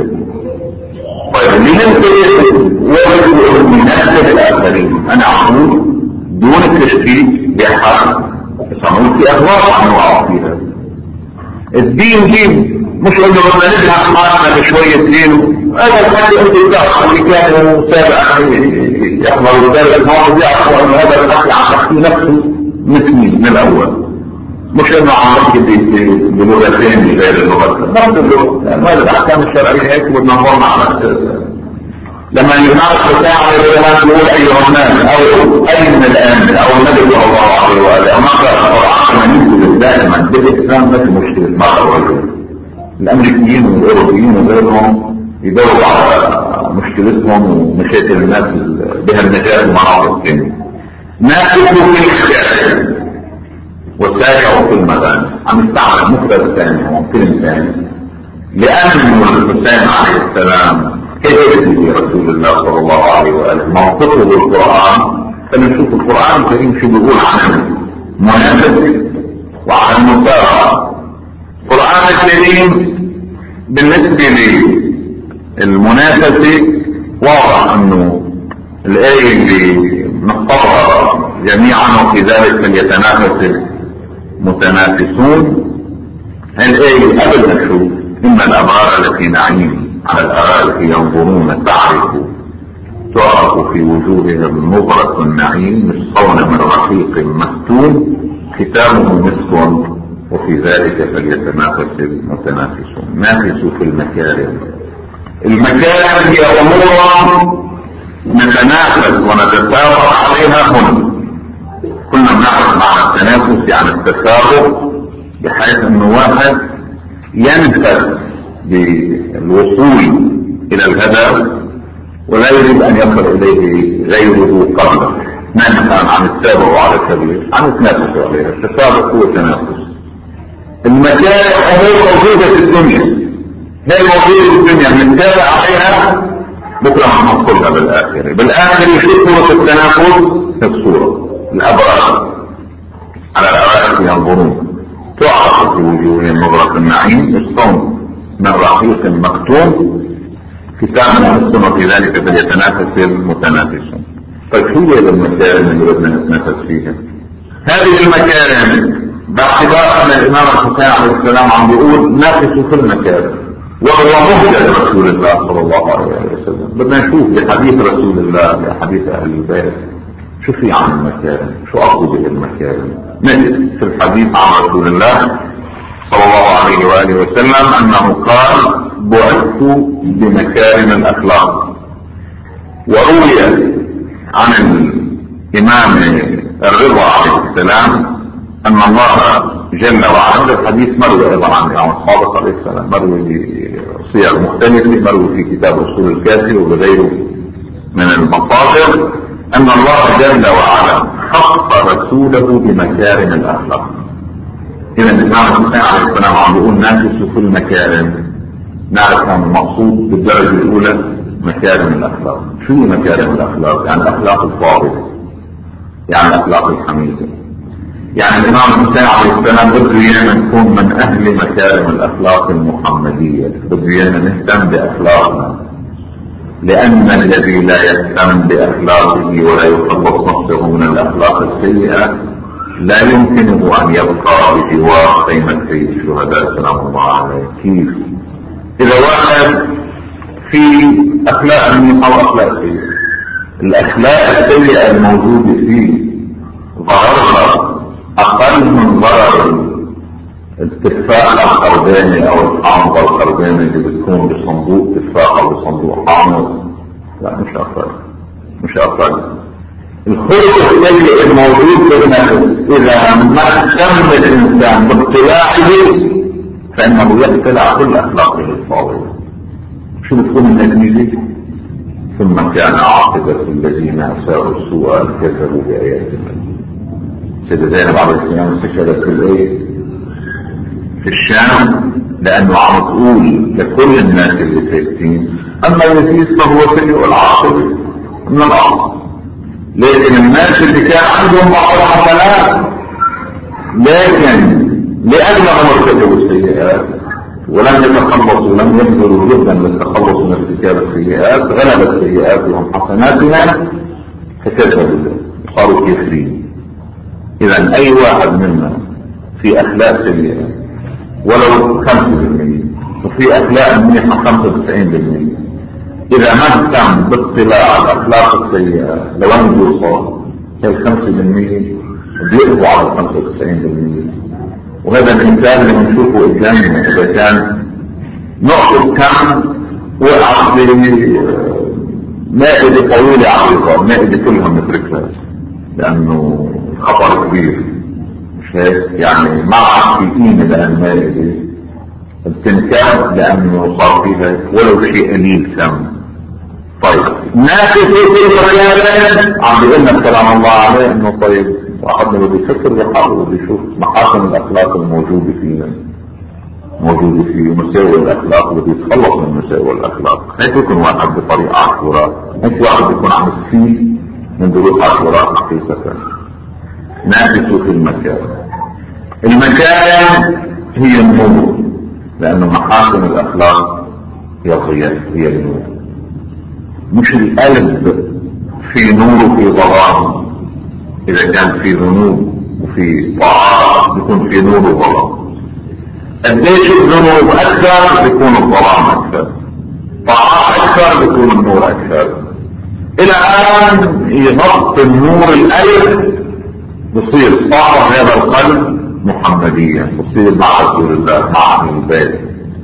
طيب اللي ننتبه ويجب ان ننتبه الاخرين. انا اقول دون التشكيك بحق يسمون في اخلاق انواع فيها. الدين دين، مش انه بدنا نبنى حالنا بشويه دين. هذا الحكي انت تعرف اللي كانوا سابقا يحضروا ذلك المواضيع يعرفوا ان هذا الحكي عم يحكي نفسه مثلي من الاول، مش انه عم يحكي بلغتين غير اللغه نفس اللغه. هذه الاحكام الشرعيه هيك بدنا نضلنا على لما يناقش بتاعه يقول ايها الناس او اي من الان او النبي صلى الله عليه واله او نقرا القران من ينزل دائما بالاسلام ما في مشكله مع الرجل. الامريكيين والاوروبيين وغيرهم يدوروا على مشكلتهم ومشاكل الناس بها النجاة المناطق الثانية. ناقشوا في الخيال وسارعوا في المكان. عم يستعمل مفرد ثاني وممكن ثاني لأن الحسين عليه السلام كيف رسول الله صلى الله عليه وآله موقفه بالقرآن. فنشوف القرآن الكريم شو بيقول عن المنافسة وعن المسارعة. القرآن الكريم بالنسبة للمنافسة واضح انه الآية اللي نحفظها جميعا وفي ذلك فليتنافس المتنافسون، الآية قبل ما نشوف إن الأبرار التي نعيم على الأرائك ينظرون تعرف تعرف في وجوههم نظرة النعيم يسقون من رحيق مختوم ختامه مسك وفي ذلك فليتنافس المتنافسون. نافسوا في المكارم. المكارم هي أمور نتنافس ونتسابق عليها هنا. كنا بنعرف معنى التنافس يعني التسابق بحيث انه واحد ينفذ بالوصول الى الهدف ولا يريد ان يصل اليه غيره قبله. ما نحن عن السابق على السبيل عن التنافس عليها. التسابق هو التنافس. المكارم امور موجوده في الدنيا، هي موجوده في الدنيا بنتابع عليها بكره هنحصلها بالاخره. بالاخره يشوف صوره التنافس في الصوره الابرار على الارائك ينظرون تعرف في وجوههم نظرة النعيم يسقون من رحيق مختوم ختامه مسك وفي ذلك فليتنافس المتنافسون. طيب شو هي المكارم اللي بدنا نتنافس فيها؟ هذه المكارم باعتبار ان الامام الحسين عليه السلام عم بيقول نافسوا في المكارم وهو مهجر رسول الله صلى الله عليه وسلم. بدنا نشوف بحديث رسول الله بحديث اهل البيت شو في عن المكارم، شو أقصد بالمكارم. نجد في الحديث عن رسول الله صلى الله عليه وآله وسلم أنه قال بعثت بمكارم الأخلاق. وروي عن الإمام الرضا عليه السلام أن الله جل وعلا، الحديث مروي أيضا عن الإمام الصادق عليه السلام، مروي بصيغ مختلفة، مروي في كتاب أصول الكافي وغيره من المصادر أن الله جل وعلا خص رسوله بمكارم الأخلاق. إذا الإمام الحسين عليه السلام عم بيقول نافسوا في المكارم. نعرف أن المقصود بالدرجة الأولى مكارم الأخلاق. شو مكارم الأخلاق؟ يعني الأخلاق الفاضلة، يعني الأخلاق الحميدة. يعني الإمام الحسين عليه السلام بده إيانا نكون من أهل مكارم الأخلاق المحمدية، بده إيانا نهتم بأخلاقنا، لأن الذي لا يهتم بأخلاقه ولا يخلص نفسه من الأخلاق السيئة لا يمكنه أن يبقى بجوار خيمة سيد الشهداء سلام الله عليه. كيف؟ إذا واحد في أخلاق منيحة وأخلاق سيئة، الأخلاق السيئة الموجودة فيه ضررها أقل من ضرر التفاح الخرداني أو الحامضة الخرداني اللي بتكون بصندوق تفاح أو بصندوق حامض. لا، مش أقل، مش أقل. الخلق السيء الموجود في النفس إذا ما اهتم الإنسان باطلاعه فإنه يقتلع كل أخلاقه الفاضلة. شو بتكون النتيجة؟ ثم كان عاقبة الذين أساءوا السوء كذبوا بآيات الله. سيدة زينب عليه السلام استشهدت في الآية في الشام لأنه عم تقول لكل الناس اللي ساكتين أما النفيس فهو سيء العاقبة من الأرض. لكن الناس اللي كان عندهم بعض الحسنات لكن لأنهم ارتكبوا السيئات ولم يتخلصوا ولم يبذلوا جهدا للتخلص من ارتكاب السيئات غلبت سيئاتهم حسناتنا فكذبوا صاروا كافرين. إذا أي واحد منا في أخلاق سيئة ولو خمسة بالمئة وفي أخلاق منيحة خمسة وتسعين بالمئة إذا ما اهتم باطلاع الأخلاق السيئة لو أن يوصل هي خمسة بالمئة بيقضوا على خمسة وتسعين بالمئة. وهذا الإنسان اللي بنشوفه قدامنا إذا كان نقطة كم وقع في مائدة طويلة عريضة، مائدة كلها متركها لأنه خطر كبير، مش هيك؟ يعني ما عاد في قيمة للمائدة بتنكر لأنه صار فيها ولو شيء قليل سم. طيب ناس في المكان عم بيقولنا كلام الله عليه انه طيب واحد من اللي بيفكر بحاله وبيشوف محاسن الاخلاق الموجوده فينا موجوده فيه مساوئ الاخلاق اللي بيتخلص من مساوئ الاخلاق. هيك يكون واحد بطريقه عاشوراء، هيك واحد بيكون عم يستفيد من دروس عاشوراء حقيقه. نافسوا في المكان. المكان هي النور لانه محاسن الاخلاق هي الضياء هي النور، مش القلب في نور وفي ظلام. اذا كان في ذنوب وفي طاعات بيكون في نور وظلام. قديش الذنوب اكثر بيكون الظلام اكثر، طاعات اكثر بيكون النور اكثر. الى ان يغطي النور القلب بصير صار هذا القلب محمديا، بصير مع رسول الله مع اهل البيت،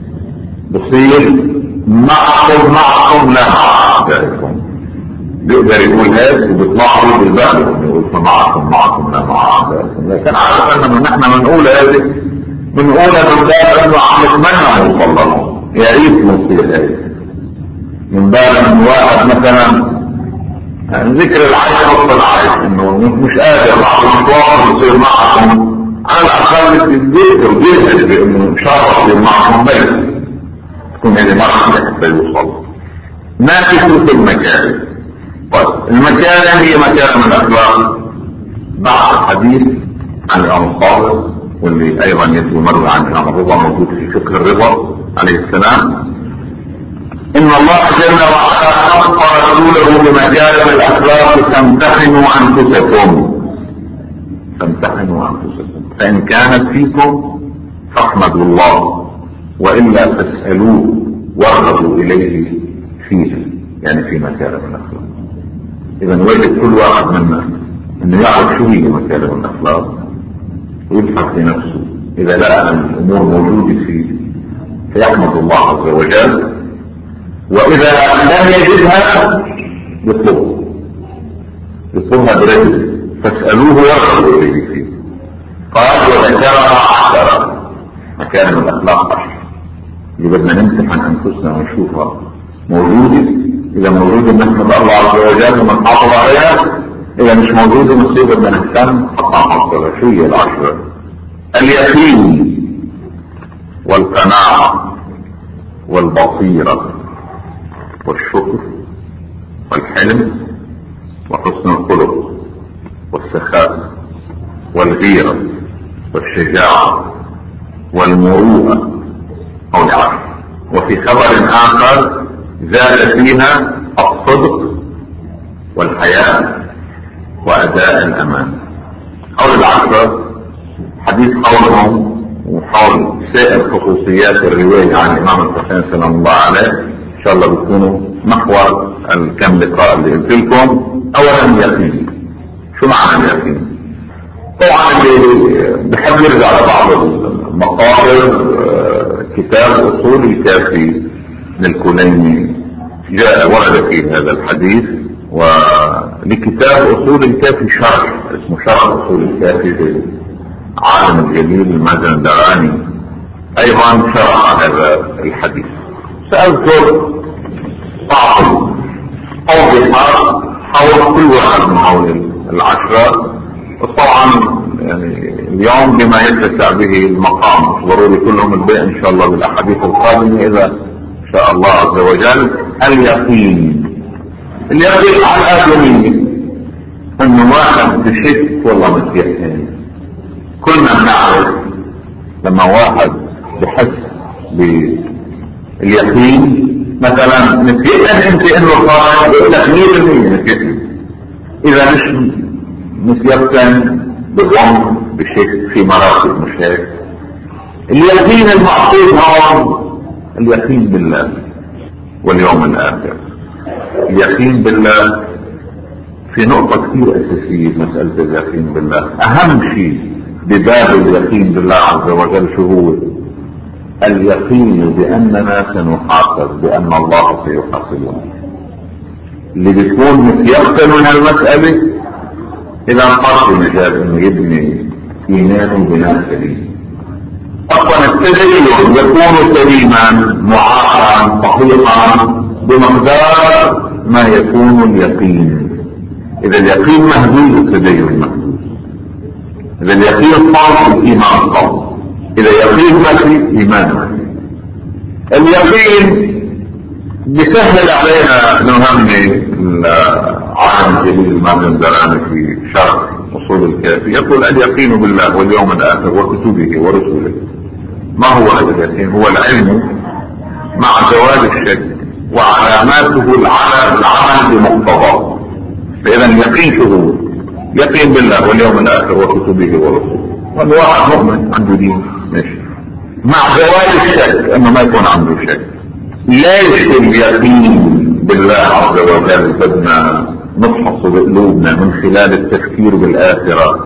بصير معكم معكم لا مع اعدائكم. بيقدر يقول هيك وبيطلعوا بالباب يقول معكم معكم لا مع اعدائكم. لكن عارف انه نحن بنقول هذه بنقولها من باب انه عم نتمنى نوصل له، يا ريت نصير هيك. من باب انه واحد مثلا ذكر العيش وسط العيش انه مش قادر بعض المشوار يصير معكم، على الاقل تتذكر وتجهز بانه شرف يصير معكم بس تكون هذه مرحله حتى يوصل. نافسوا في المكان. طيب المكان هي مكان من الاخلاق. بعد الحديث عن الامام الصادق واللي ايضا يتلو مروي عن الامام الرضا موجود في فقه الرضا عليه السلام ان الله جل وعلا خلق رسوله بمكارم الاخلاق تمتحنوا انفسكم تمتحنوا انفسكم فان كانت فيكم فاحمدوا الله والا فاسالوه وارغبوا اليه فيها، يعني في مكارم الاخلاق. اذا نواجه كل واحد منا انه يعرف شو هي مكارم الاخلاق ويبحث في نفسه. اذا لقى الامور موجوده فيه فيحمد الله عز وجل، واذا لم يجدها يطلبها يطلبها برجل فاسالوه وارغبوا اليه فيه. قال وذكرها عشرة مكارم الاخلاق عشرة اللي بدنا نمسح عن انفسنا ونشوفها موجوده. اذا موجوده نحمد الله عز وجل ونحافظ عليها، اذا مش موجوده نصيبه بدنا نهتم حتى نحصلها. شو هي العشرة؟ اليقين والقناعه والبصيره والشكر والحلم وحسن الخلق والسخاء والغيرة والشجاعة والمروءة أو العفو. وفي خبر آخر زاد فيها الصدق والحياء وأداء الأمان. حول العشرة حديث حولهم وحول سائر خصوصيات الرواية عن الإمام الحسين سلام الله عليه إن شاء الله بيكونوا محور الكم لقاء اللي قلت لكم. أولا اليقين. شو معنى اليقين؟ طبعا اللي بحب يرجع لبعض المقاطر كتاب أصول الكافي للكليني جاء ورد فيه هذا الحديث، ولكتاب أصول الكافي شرح اسمه شرح أصول الكافي للعالم الجليل المازندراني أيضا شرح هذا الحديث. سأذكر بعض أوضح حول كل واحد من حول العشرة. طبعا يعني اليوم بما يتسع به المقام ضروري كلهم الباقي ان شاء الله بالاحاديث القادمه اذا شاء الله عز وجل. اليقين اليقين على الادمي انه واحد بشك والله مسيحين. كلنا نعرف لما واحد بحس باليقين مثلا متيقن انت انه صار يقول لك مية بالمية متيقن. اذا مش متيقن بالظن بشك في مراتب مش هيك. اليقين المقصود هو اليقين بالله واليوم الاخر. اليقين بالله في نقطة كثير اساسية مسألة اليقين بالله. اهم شيء بباب اليقين بالله عز وجل شو هو؟ اليقين باننا سنحاسب، بان الله سيحاسبنا. اللي بيكون متيقن من المسألة إذا انقص مجال إنه يبني إيمانه بناء سليم. أصلا التدين يكون سليما معاقا صحيحا بمقدار ما يكون اليقين. إذا اليقين مهدود التدين مهدود. إذا اليقين صار الإيمان صار. إذا يقين مهدي إيمان مهدي. اليقين بسهل علينا نهمي العالم الجليل المازندراني في شرح أصول الكافي يقول اليقين بالله واليوم الآخر وكتبه ورسله. ما هو هذا اليقين؟ هو العلم مع زوال الشك وعلاماته العمل بمقتضاه. فإذا اليقين شو هو؟ يقين بالله واليوم الآخر وكتبه ورسله. والواحد مؤمن عنده دين ماشي مع زوال الشك انه ما يكون عنده شك. ليش اليقين بالله عز وجل بدنا نفحص بقلوبنا من خلال التفكير بالآخرة؟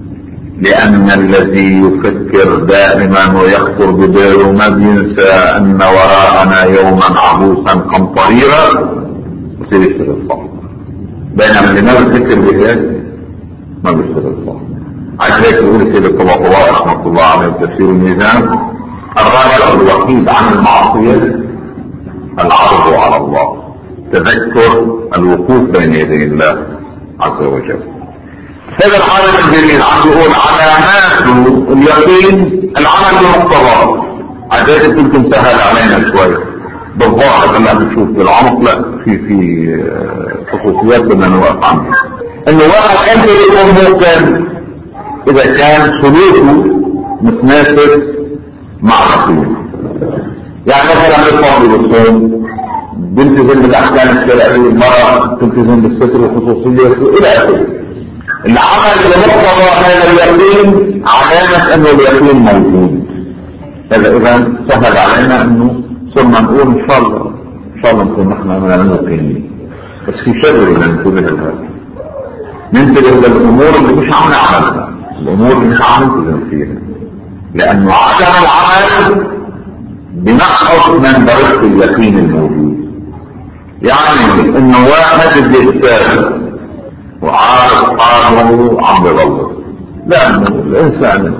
لأن الذي يفكر دائما ويخطر بباله ما بينسى أن وراءنا يوما عبوسا قمطريرا وسيشتغل الصح. بينما اللي ما بيفكر بهذا ما بيشتغل الصح. عشان هيك يقول سيد الطباطباء رحمة الله عليه تفسير الميزان: الراجع الوحيد عن المعصية العرض على الله، تذكر الوقوف بين يدي الله عز وجل. هذا العالم الجليل عم يقول علامات اليقين العمل بمقتضاه. عادات كنتم سهل علينا شوي بالظاهر لما بنشوف بالعمق، لا في في خصوصيات بدنا نوقف عنها. انه واحد انت يكون ممكن اذا كان سلوكه متناسب مع الرسول. يعني مثلا بالصوم بالصوم بنتزم بالاحكام الشرعيه، المراه تلتزم بالستر والخصوصيه الى اخره. العمل بمقتضى هذا اليقين علامه انه اليقين موجود. هذا اذا سهل علينا انه صرنا نقول ان شاء الله ان شاء الله نكون نحن من الموقنين. بس في شغله ننتبه لها، ننتبه للامور اللي مش عم نعملها، الامور اللي مش عم نلتزم فيها، لانه عدم العمل بنقص من درجة اليقين الموجود. يعني انه واحد بيغتاب وعارف حاله عم بغلط، لانه الانسان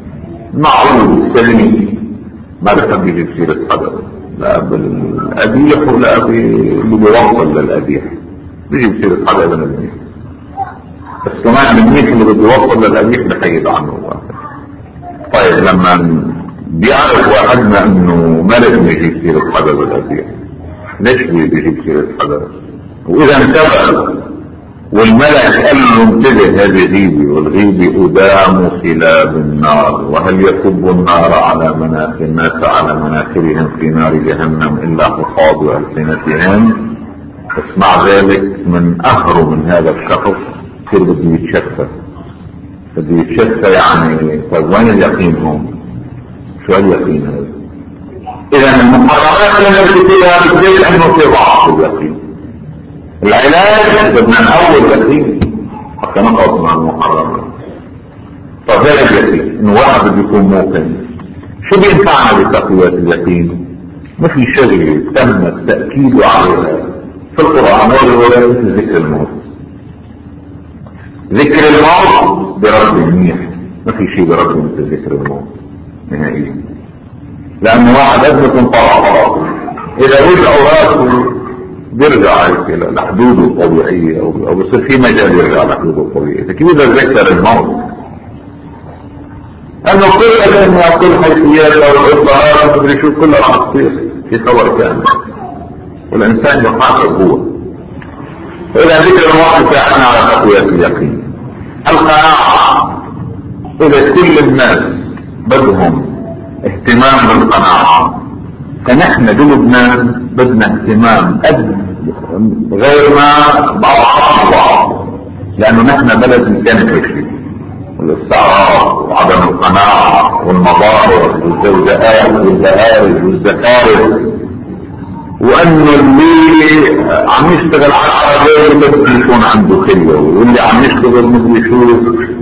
معروف سليم ما بحب يجيب سيرة حدا، لا بالقبيح ولا اللي بيوصل للقبيح بيجيب سيرة حدا ابن المنيح. بس كمان المنيح اللي بده يوصل للقبيح بحيد عنه واحد. طيب لما بيعرف واحدنا انه ما لازم يجيب سيرة حدا بالقبيح، ليش بيجيب سيرة حدا؟ واذا انتبه والملك قال له انتبه هذه غيبة، والغيبة أدام خلاب النار، وهل يكب النار على مناخ الناس على مناخرهم في نار جهنم إلا حصاد ألسنتهم. اسمع ذلك من أهر من هذا الشخص كيف بده يتشفى. بدي يتشفى يعني. طيب وين اليقين هون؟ شو اليقين هذا؟ اذا المحرمات التي فيها بتدل انه في ضعف اليقين. العلاج بدنا نقوي اليقين حتى نخلص مع المحرمات. طيب هذا اليقين انه واحد بده يكون موقن. شو بينفعنا بتقوية اليقين؟ ما في شغله تم التأكيد عليها في القرآن ولا في ذكر الموت. ذكر الموت برد منيح، ما في شيء برد مثل ذكر الموت نهائيا. لأنه واحد أثبت انطلع خلاص، إذا رجعوا راسه بيرجع لحدوده الطبيعية أو بصير في مجال يرجع لحدوده الطبيعية. فكيف إذا ذكر الموت؟ أنه كل أن كل حيثيات أو الإطلاعات مدري شو كلها راح تصير في خبر كامل، والإنسان يحاسب هو. فإذا ذكر الموت ساعدنا على تقوية اليقين. القناعة، إذا كل الناس بدهم اهتمام بالقناعة، فنحن بلبنان بدنا اهتمام قد غير ما بعض بعض، لأنه نحن بلد مكان الاستعراض وعدم القناعة والمظاهر والزوجات والزهارج والزكارج، وانه اللي عم يشتغل على العربية بده يكون عنده خلوة، واللي عم يشتغل مدري شو.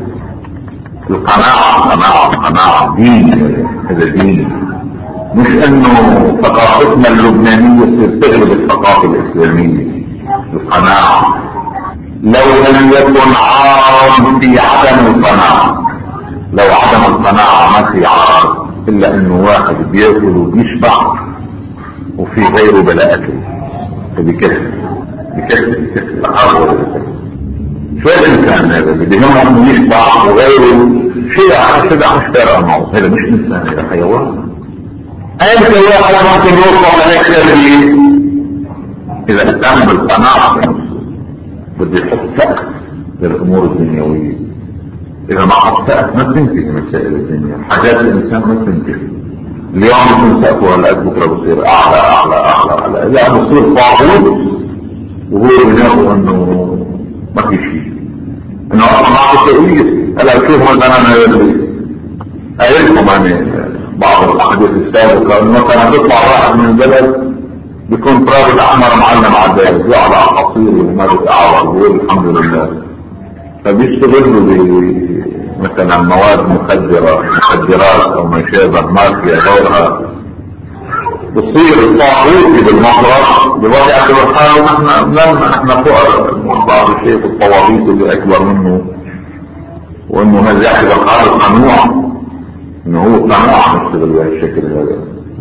القناعة قناعة قناعة دين، هذا دين، مش انه ثقافتنا اللبنانية تغلب الثقافة الاسلامية. القناعة لو لم يكن عار في عدم القناعة، لو عدم القناعة ما في عار الا انه واحد بياكل وبيشبع وفي غيره بلا اكل، فبيكسر بيكسر بيكسر عار ولا بيكسر. شو الانسان هذا اللي بيهمه انه يشبع وغيره شيء على شبع مش فارقه معه؟ هذا مش انسان، هذا حيوان. اي واحد ممكن يوصل لهيك اذا اهتم بالقناعة بنفسه. بده يحط سقف للامور الدنيوية. اذا ما حط سقف ما بتنتهي مسائل الدنيا، حاجات الانسان ما بتنتهي. اليوم يكون سقفه هلا بكره بصير اعلى اعلى اعلى اعلى، اذا بصير طاغوت وهو بناءه انه ما في شيء، انه اصلا ما عم تقويه. هلا شوف مثلا انا قايل لكم انا بعض الاحاديث السابقه انه مثلا بيطلع واحد من البلد بيكون رابط احمر معلم على الباب، يقعد على قصير ومارس اعور ويقول الحمد لله. فبيشتغلوا مثلا مواد مخدرة مخدرات او ما شابه مافيا غيرها، بصير طاغوتي بالمطرح بالوضع يعتبر حاله. نحن لما نحن فقراء بعض الشيء في الطواغيت اللي اكبر منه، وانه هذا يعتبر حاله قنوع، انه هو قناعة يشتغل بهالشكل هذا.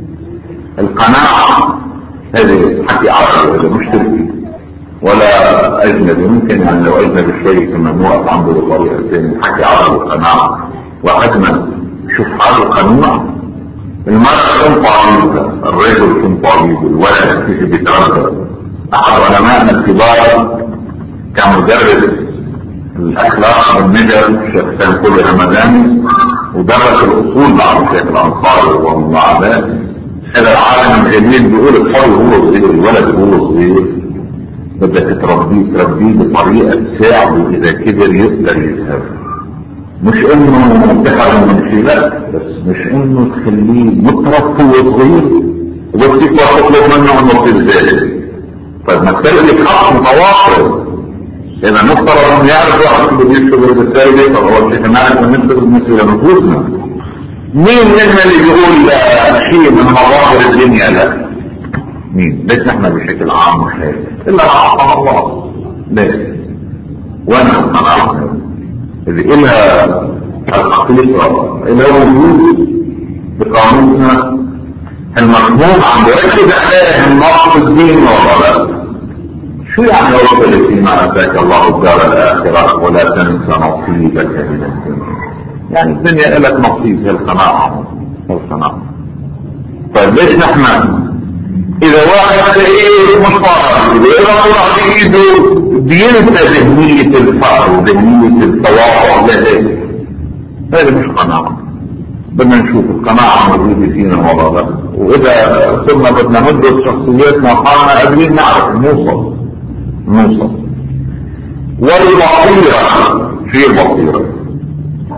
القناعة هذه حكي عربي، هذا مش تركي ولا اجنبي. ممكن يعني لو اجنبي شوي كمان نوقف عنده بطريقه ثانيه. حكي عربي قناعه، وحدنا شوف حاله قنوع. المرأة كن طبيبة، الرجل كن طبيب، الولد كيف بيتربى. احد علمائنا الكبار كان مدرس الاخلاق والندب، الشيخ سامي رمضاني، ودرس الاصول مع الشيخ الانصاري ومع ذلك. هذا العالم الجميل بيقول الحر هو صغير، الولد هو صغير بدك تربيه تربيه بطريقة تساعده إذا كبر يقدر يذهب. مش إنه تحرم من شيء، لا، بس مش إنه تخليه مترف هو صغير وبس يكبر تطلب منه إنه يصير ذلك. طيب ما التربية حق متواصل. إذا مفترض إنه يعرف واحد كله يشتغل بالتربية، فهو الشيء كمان إنه نشتغل بالنسبة لنفوسنا. مين منا اللي بيقول شيء من مظاهر الدنيا؟ لا، مين؟ ليس احنا بشكل عام مش هيك الا رحمه الله. ليش؟ وانا القناعة اللي إلها الحقيقة إلها وجود بقانوننا المفهوم عم بركز عليه النص الدين ولا لا؟ شو يعني وصل فيما اتاك الله الدار الاخره ولا تنسى نصيبك من الدنيا؟ يعني الدنيا لك نصيب في القناعه والقناعه. طيب ليش نحن اذا واحد ايه مصطلح اذا طلع بايده بينسى ذهنيه الفقر وذهنيه التواضع لديه، هذا مش قناعه. بدنا نشوف القناعه موجوده فينا ولا لا، واذا صرنا بدنا ندرس شخصياتنا وحالنا قادرين نعرف نوصل نوصل. والبصيره في البصيره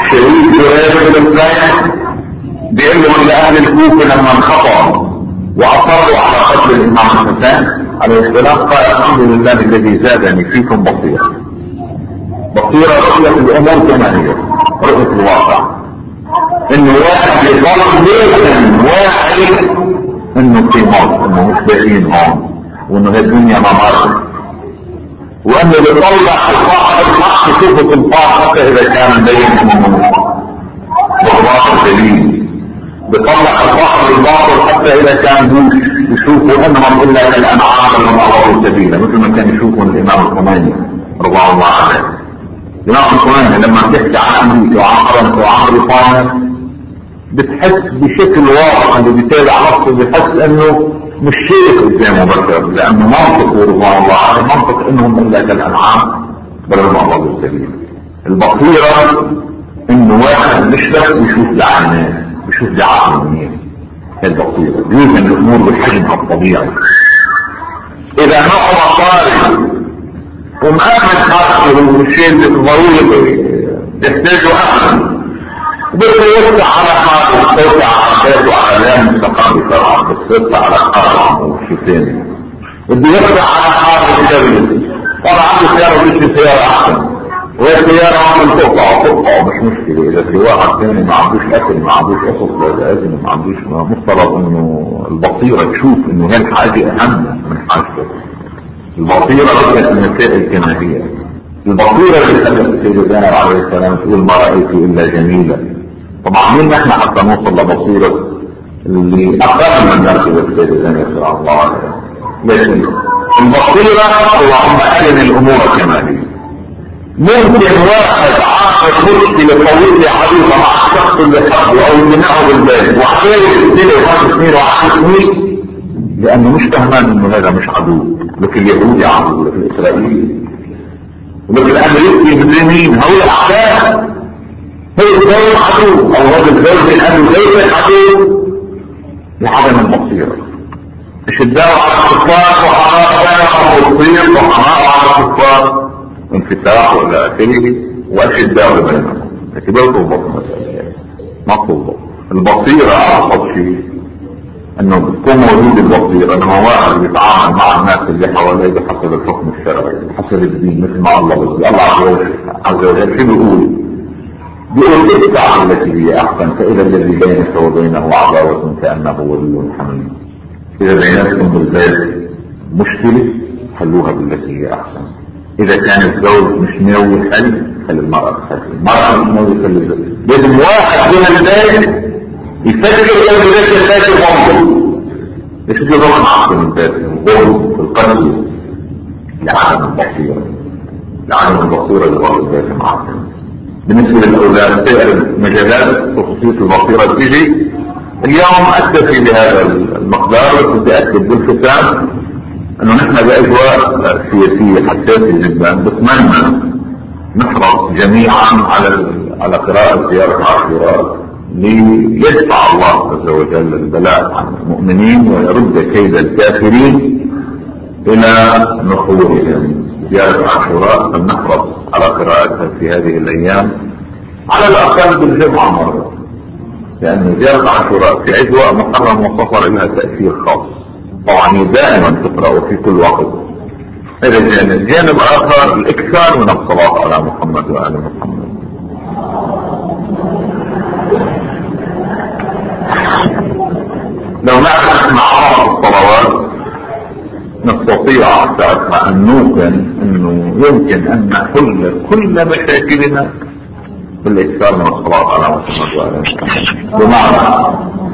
شريك جرير بن الزيد بيقول له لأهل الكوفة لما انخطأوا وأصروا على قتل الإمام الحسين عليه السلام قال الحمد لله الذي زادني فيكم بصيرة. بصيرة رؤية الأمور كما هي، رؤية الواقع. إنه واحد يظل ليس واحد إنه في موت، إنه مش باقيين هون، وإنه هي الدنيا ما مرت، وإنه بيطلع الصاحب الحق يشوفه سلطان حتى إذا كان بين إنه بالواقع دليل، بيطلع الصاحب الباطل حتى إذا كان هو يشوفوا أنهم إلا كالأنعام لهم أضلوا سبيلا، مثل ما كان يشوفون الإمام الخميني رضي الله عنه. الإمام الخميني لما بتحكي عن أمريكا وعن فرنسا وعن بريطانيا بتحس بشكل واضح اللي بيتابع نفسه بيحس انه مش شيء قدامه بشر، لانه منطق رضي الله عنه منطق انهم الا كالانعام بل هم اضلوا سبيلا. البصيره انه واحد مش بس يشوف بعينيه، يشوف بعقله منيح. هي البصيره يوزن الامور بحجمها الطبيعي. اذا نقرا طارئ ومآمن خاصه والشيء اللي ضروري يحتاجه احسن بده يفتح على حاله يفتح على بيته على لام مستقبل طبعا، بس يفتح على حاله وشيء ثاني. بده يفتح على حاله الشريف طبعا عنده سياره بيشتري سياره احسن، وهي سياره ممكن تقطع تقطع مش مشكله. اذا في واحد ثاني ما عندوش اكل ما عندوش قصص لازم ما عندوش مفترض انه البصيره تشوف انه هالحاجه اهم من حاجته. البصيره رؤيه المسائل كما هي. البصيره اللي خلت السيده زينب عليه السلام تقول ما رايت الا جميله. طبعا مين نحن حتى نوصل لبصيرة اللي أقل من نرجو السيدة زينب صلى الله عليه وسلم؟ لكن البصيرة اللهم أرنا الأمور كما هي. ممكن واحد عاقل مشكلة طويلة عريضة مع الشخص اللي حبه أو اللي معه بالبيت وحكاية السنة خمس سنين وعشر سنين لأنه مش فهمان إنه هذا مش عدو، لكن اليهودي عدو، لكن الإسرائيلي ولكن الأمريكي مسلمين هؤلاء أعداء. هي الزوج عدو او هذا الزوج الان زوج عدو لعدم البصيره. مش الدعوه على الكفار وحرام بصير وحرام على الكفار انفتاح والى اخره واشداء بينهم. لكن ده طلبات المسألة مطلوبة. البصيره ابسط شيء انه تكون موجود البصيره انه واحد بيتعامل مع الناس اللي حواليه بحسب الحكم الشرعي بحسب الدين مثل ما الله بيقول. الله عز وجل شو بيقول؟ بيقول ادفع التي هي احسن فاذا الذي بينك وبينه عداوه كانه ولي حميم. اذا بينكم بالبيت مشكله حلوها بالتي هي احسن. اذا كان الزوج مش ناوي حل خلي المراه تحل. المراه مش ناوي تحل الزوج. لازم واحد من البيت يفكر انه ليش البيت الغمض ليش يجي ضغط عقل من البيت الغمض في القلب لعدم البصيره لعدم البصيره اللي ضغط البيت معاكم. بالنسبة للأولاد سائر مجالات خصوصية البصيرة تيجي. اليوم أكتفي بهذا المقدار وكنت أكتب بالختام أنه نحن بأجواء سياسية حساسة جدا بتمنى نحرص جميعا على على قراءة زيارة عاشوراء ليدفع الله عز وجل البلاء عن المؤمنين ويرد كيد الكافرين إلى نحورهم. زيارة عاشوراء فلنحرص على قراءتها في هذه الأيام على الأقل بالجمعة مرة، لأن زيارة عاشوراء في أجواء محرم وسفر لها تأثير خاص. طبعا دائما تقرأ في كل وقت. هذا جانب. جانب آخر الإكثار من الصلاة على محمد وآل محمد. لو نعرف معارض الصلوات نستطيع ساعتها ان نوقن انه يمكن ان نحل كل مشاكلنا بالاكثار من الصلاة على محمد وآله وسلم. بمعنى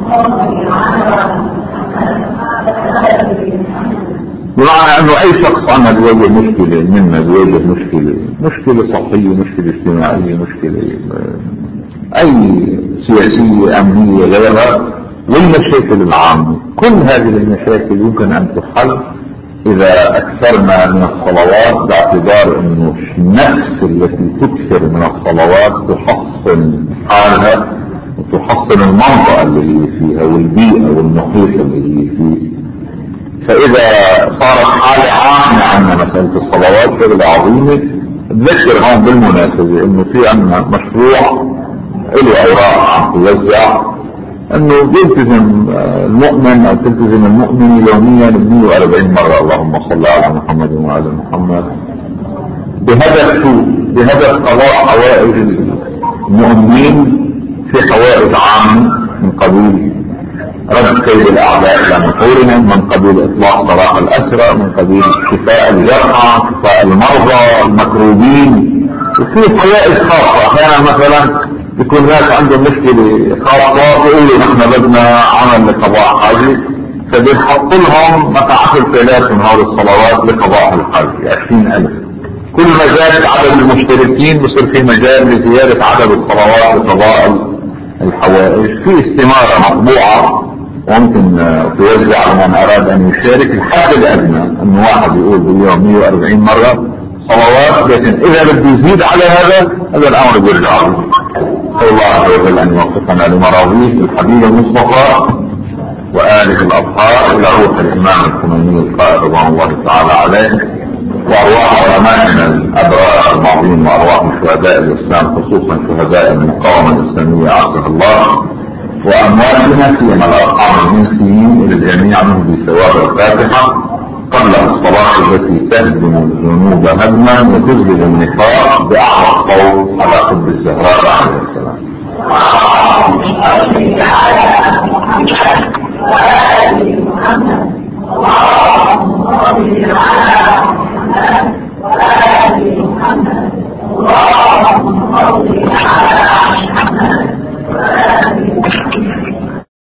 بمعنى انه اي شخص عنا بيواجه مشكلة منا بيواجه مشكلة مشكلة صحية مشكلة اجتماعية مشكلة اي سياسية امنية غيرها والمشاكل العامة، كل هذه المشاكل يمكن ان تحل اذا اكثرنا من الصلوات باعتبار انه النفس التي تكثر من الصلوات تحصن حالها وتحصن المنطقة اللي هي فيها والبيئة والمحيط اللي هي فيه. فاذا صارت حالة عامة عنا مثلا في الصلوات شغلة عظيمة. بذكر هون بالمناسبة انه في عنا مشروع له اوراق عم توزع انه يلتزم المؤمن او تلتزم المؤمن يوميا مئة وأربعين مرة اللهم صل على محمد وعلى محمد، بهدف شو؟ بهدف قضاء حوائج المؤمنين في حوائج عامة من قبيل رد كيد الاعداء الى نحورهم، من قبيل اطلاق سراح الاسرى، من قبيل شفاء الجرحى، شفاء المرضى المكروبين. وفي حوائج خاصة احيانا مثلا يكون ناس عندهم مشكلة خاصة يقولوا نحن بدنا عمل لقضاء حاجة، فبيحط لهم متعة الثلاث من هذه الصلوات لقضاء الحاجة عشرين ألف. كل ما زادت عدد المشتركين بصير في مجال لزيادة عدد الصلوات لقضاء الحوائج. في استمارة مطبوعة وممكن توزع لمن أراد أن يشارك. الحد الأدنى أنه واحد يقول باليوم مئة وأربعين مرة صلوات، لكن إذا بده يزيد على هذا هذا الأمر بيرجع له. نسأل الله عز وجل أن يوفقنا لمراضيه الحبيب المصطفى وآله الأطهار إلى روح الإمام الخميني القائد رضوان الله تعالى عليه، وأرواح علمائنا الأبرار الماضين، وأرواح شهداء الإسلام خصوصا شهداء المقاومة الإسلامية عزها الله، وأمواتنا سيما الأرحام المنسيين إلى الجميع منه بثواب الفاتحة قبل الصلاة التي تهدم الذنوب هدما وتذهب النفاق بأعظم قول على قلب الزهراء عليه السلام. اللهم صل على محمد وآل محمد. اللهم صل على محمد وآل محمد. اللهم صل على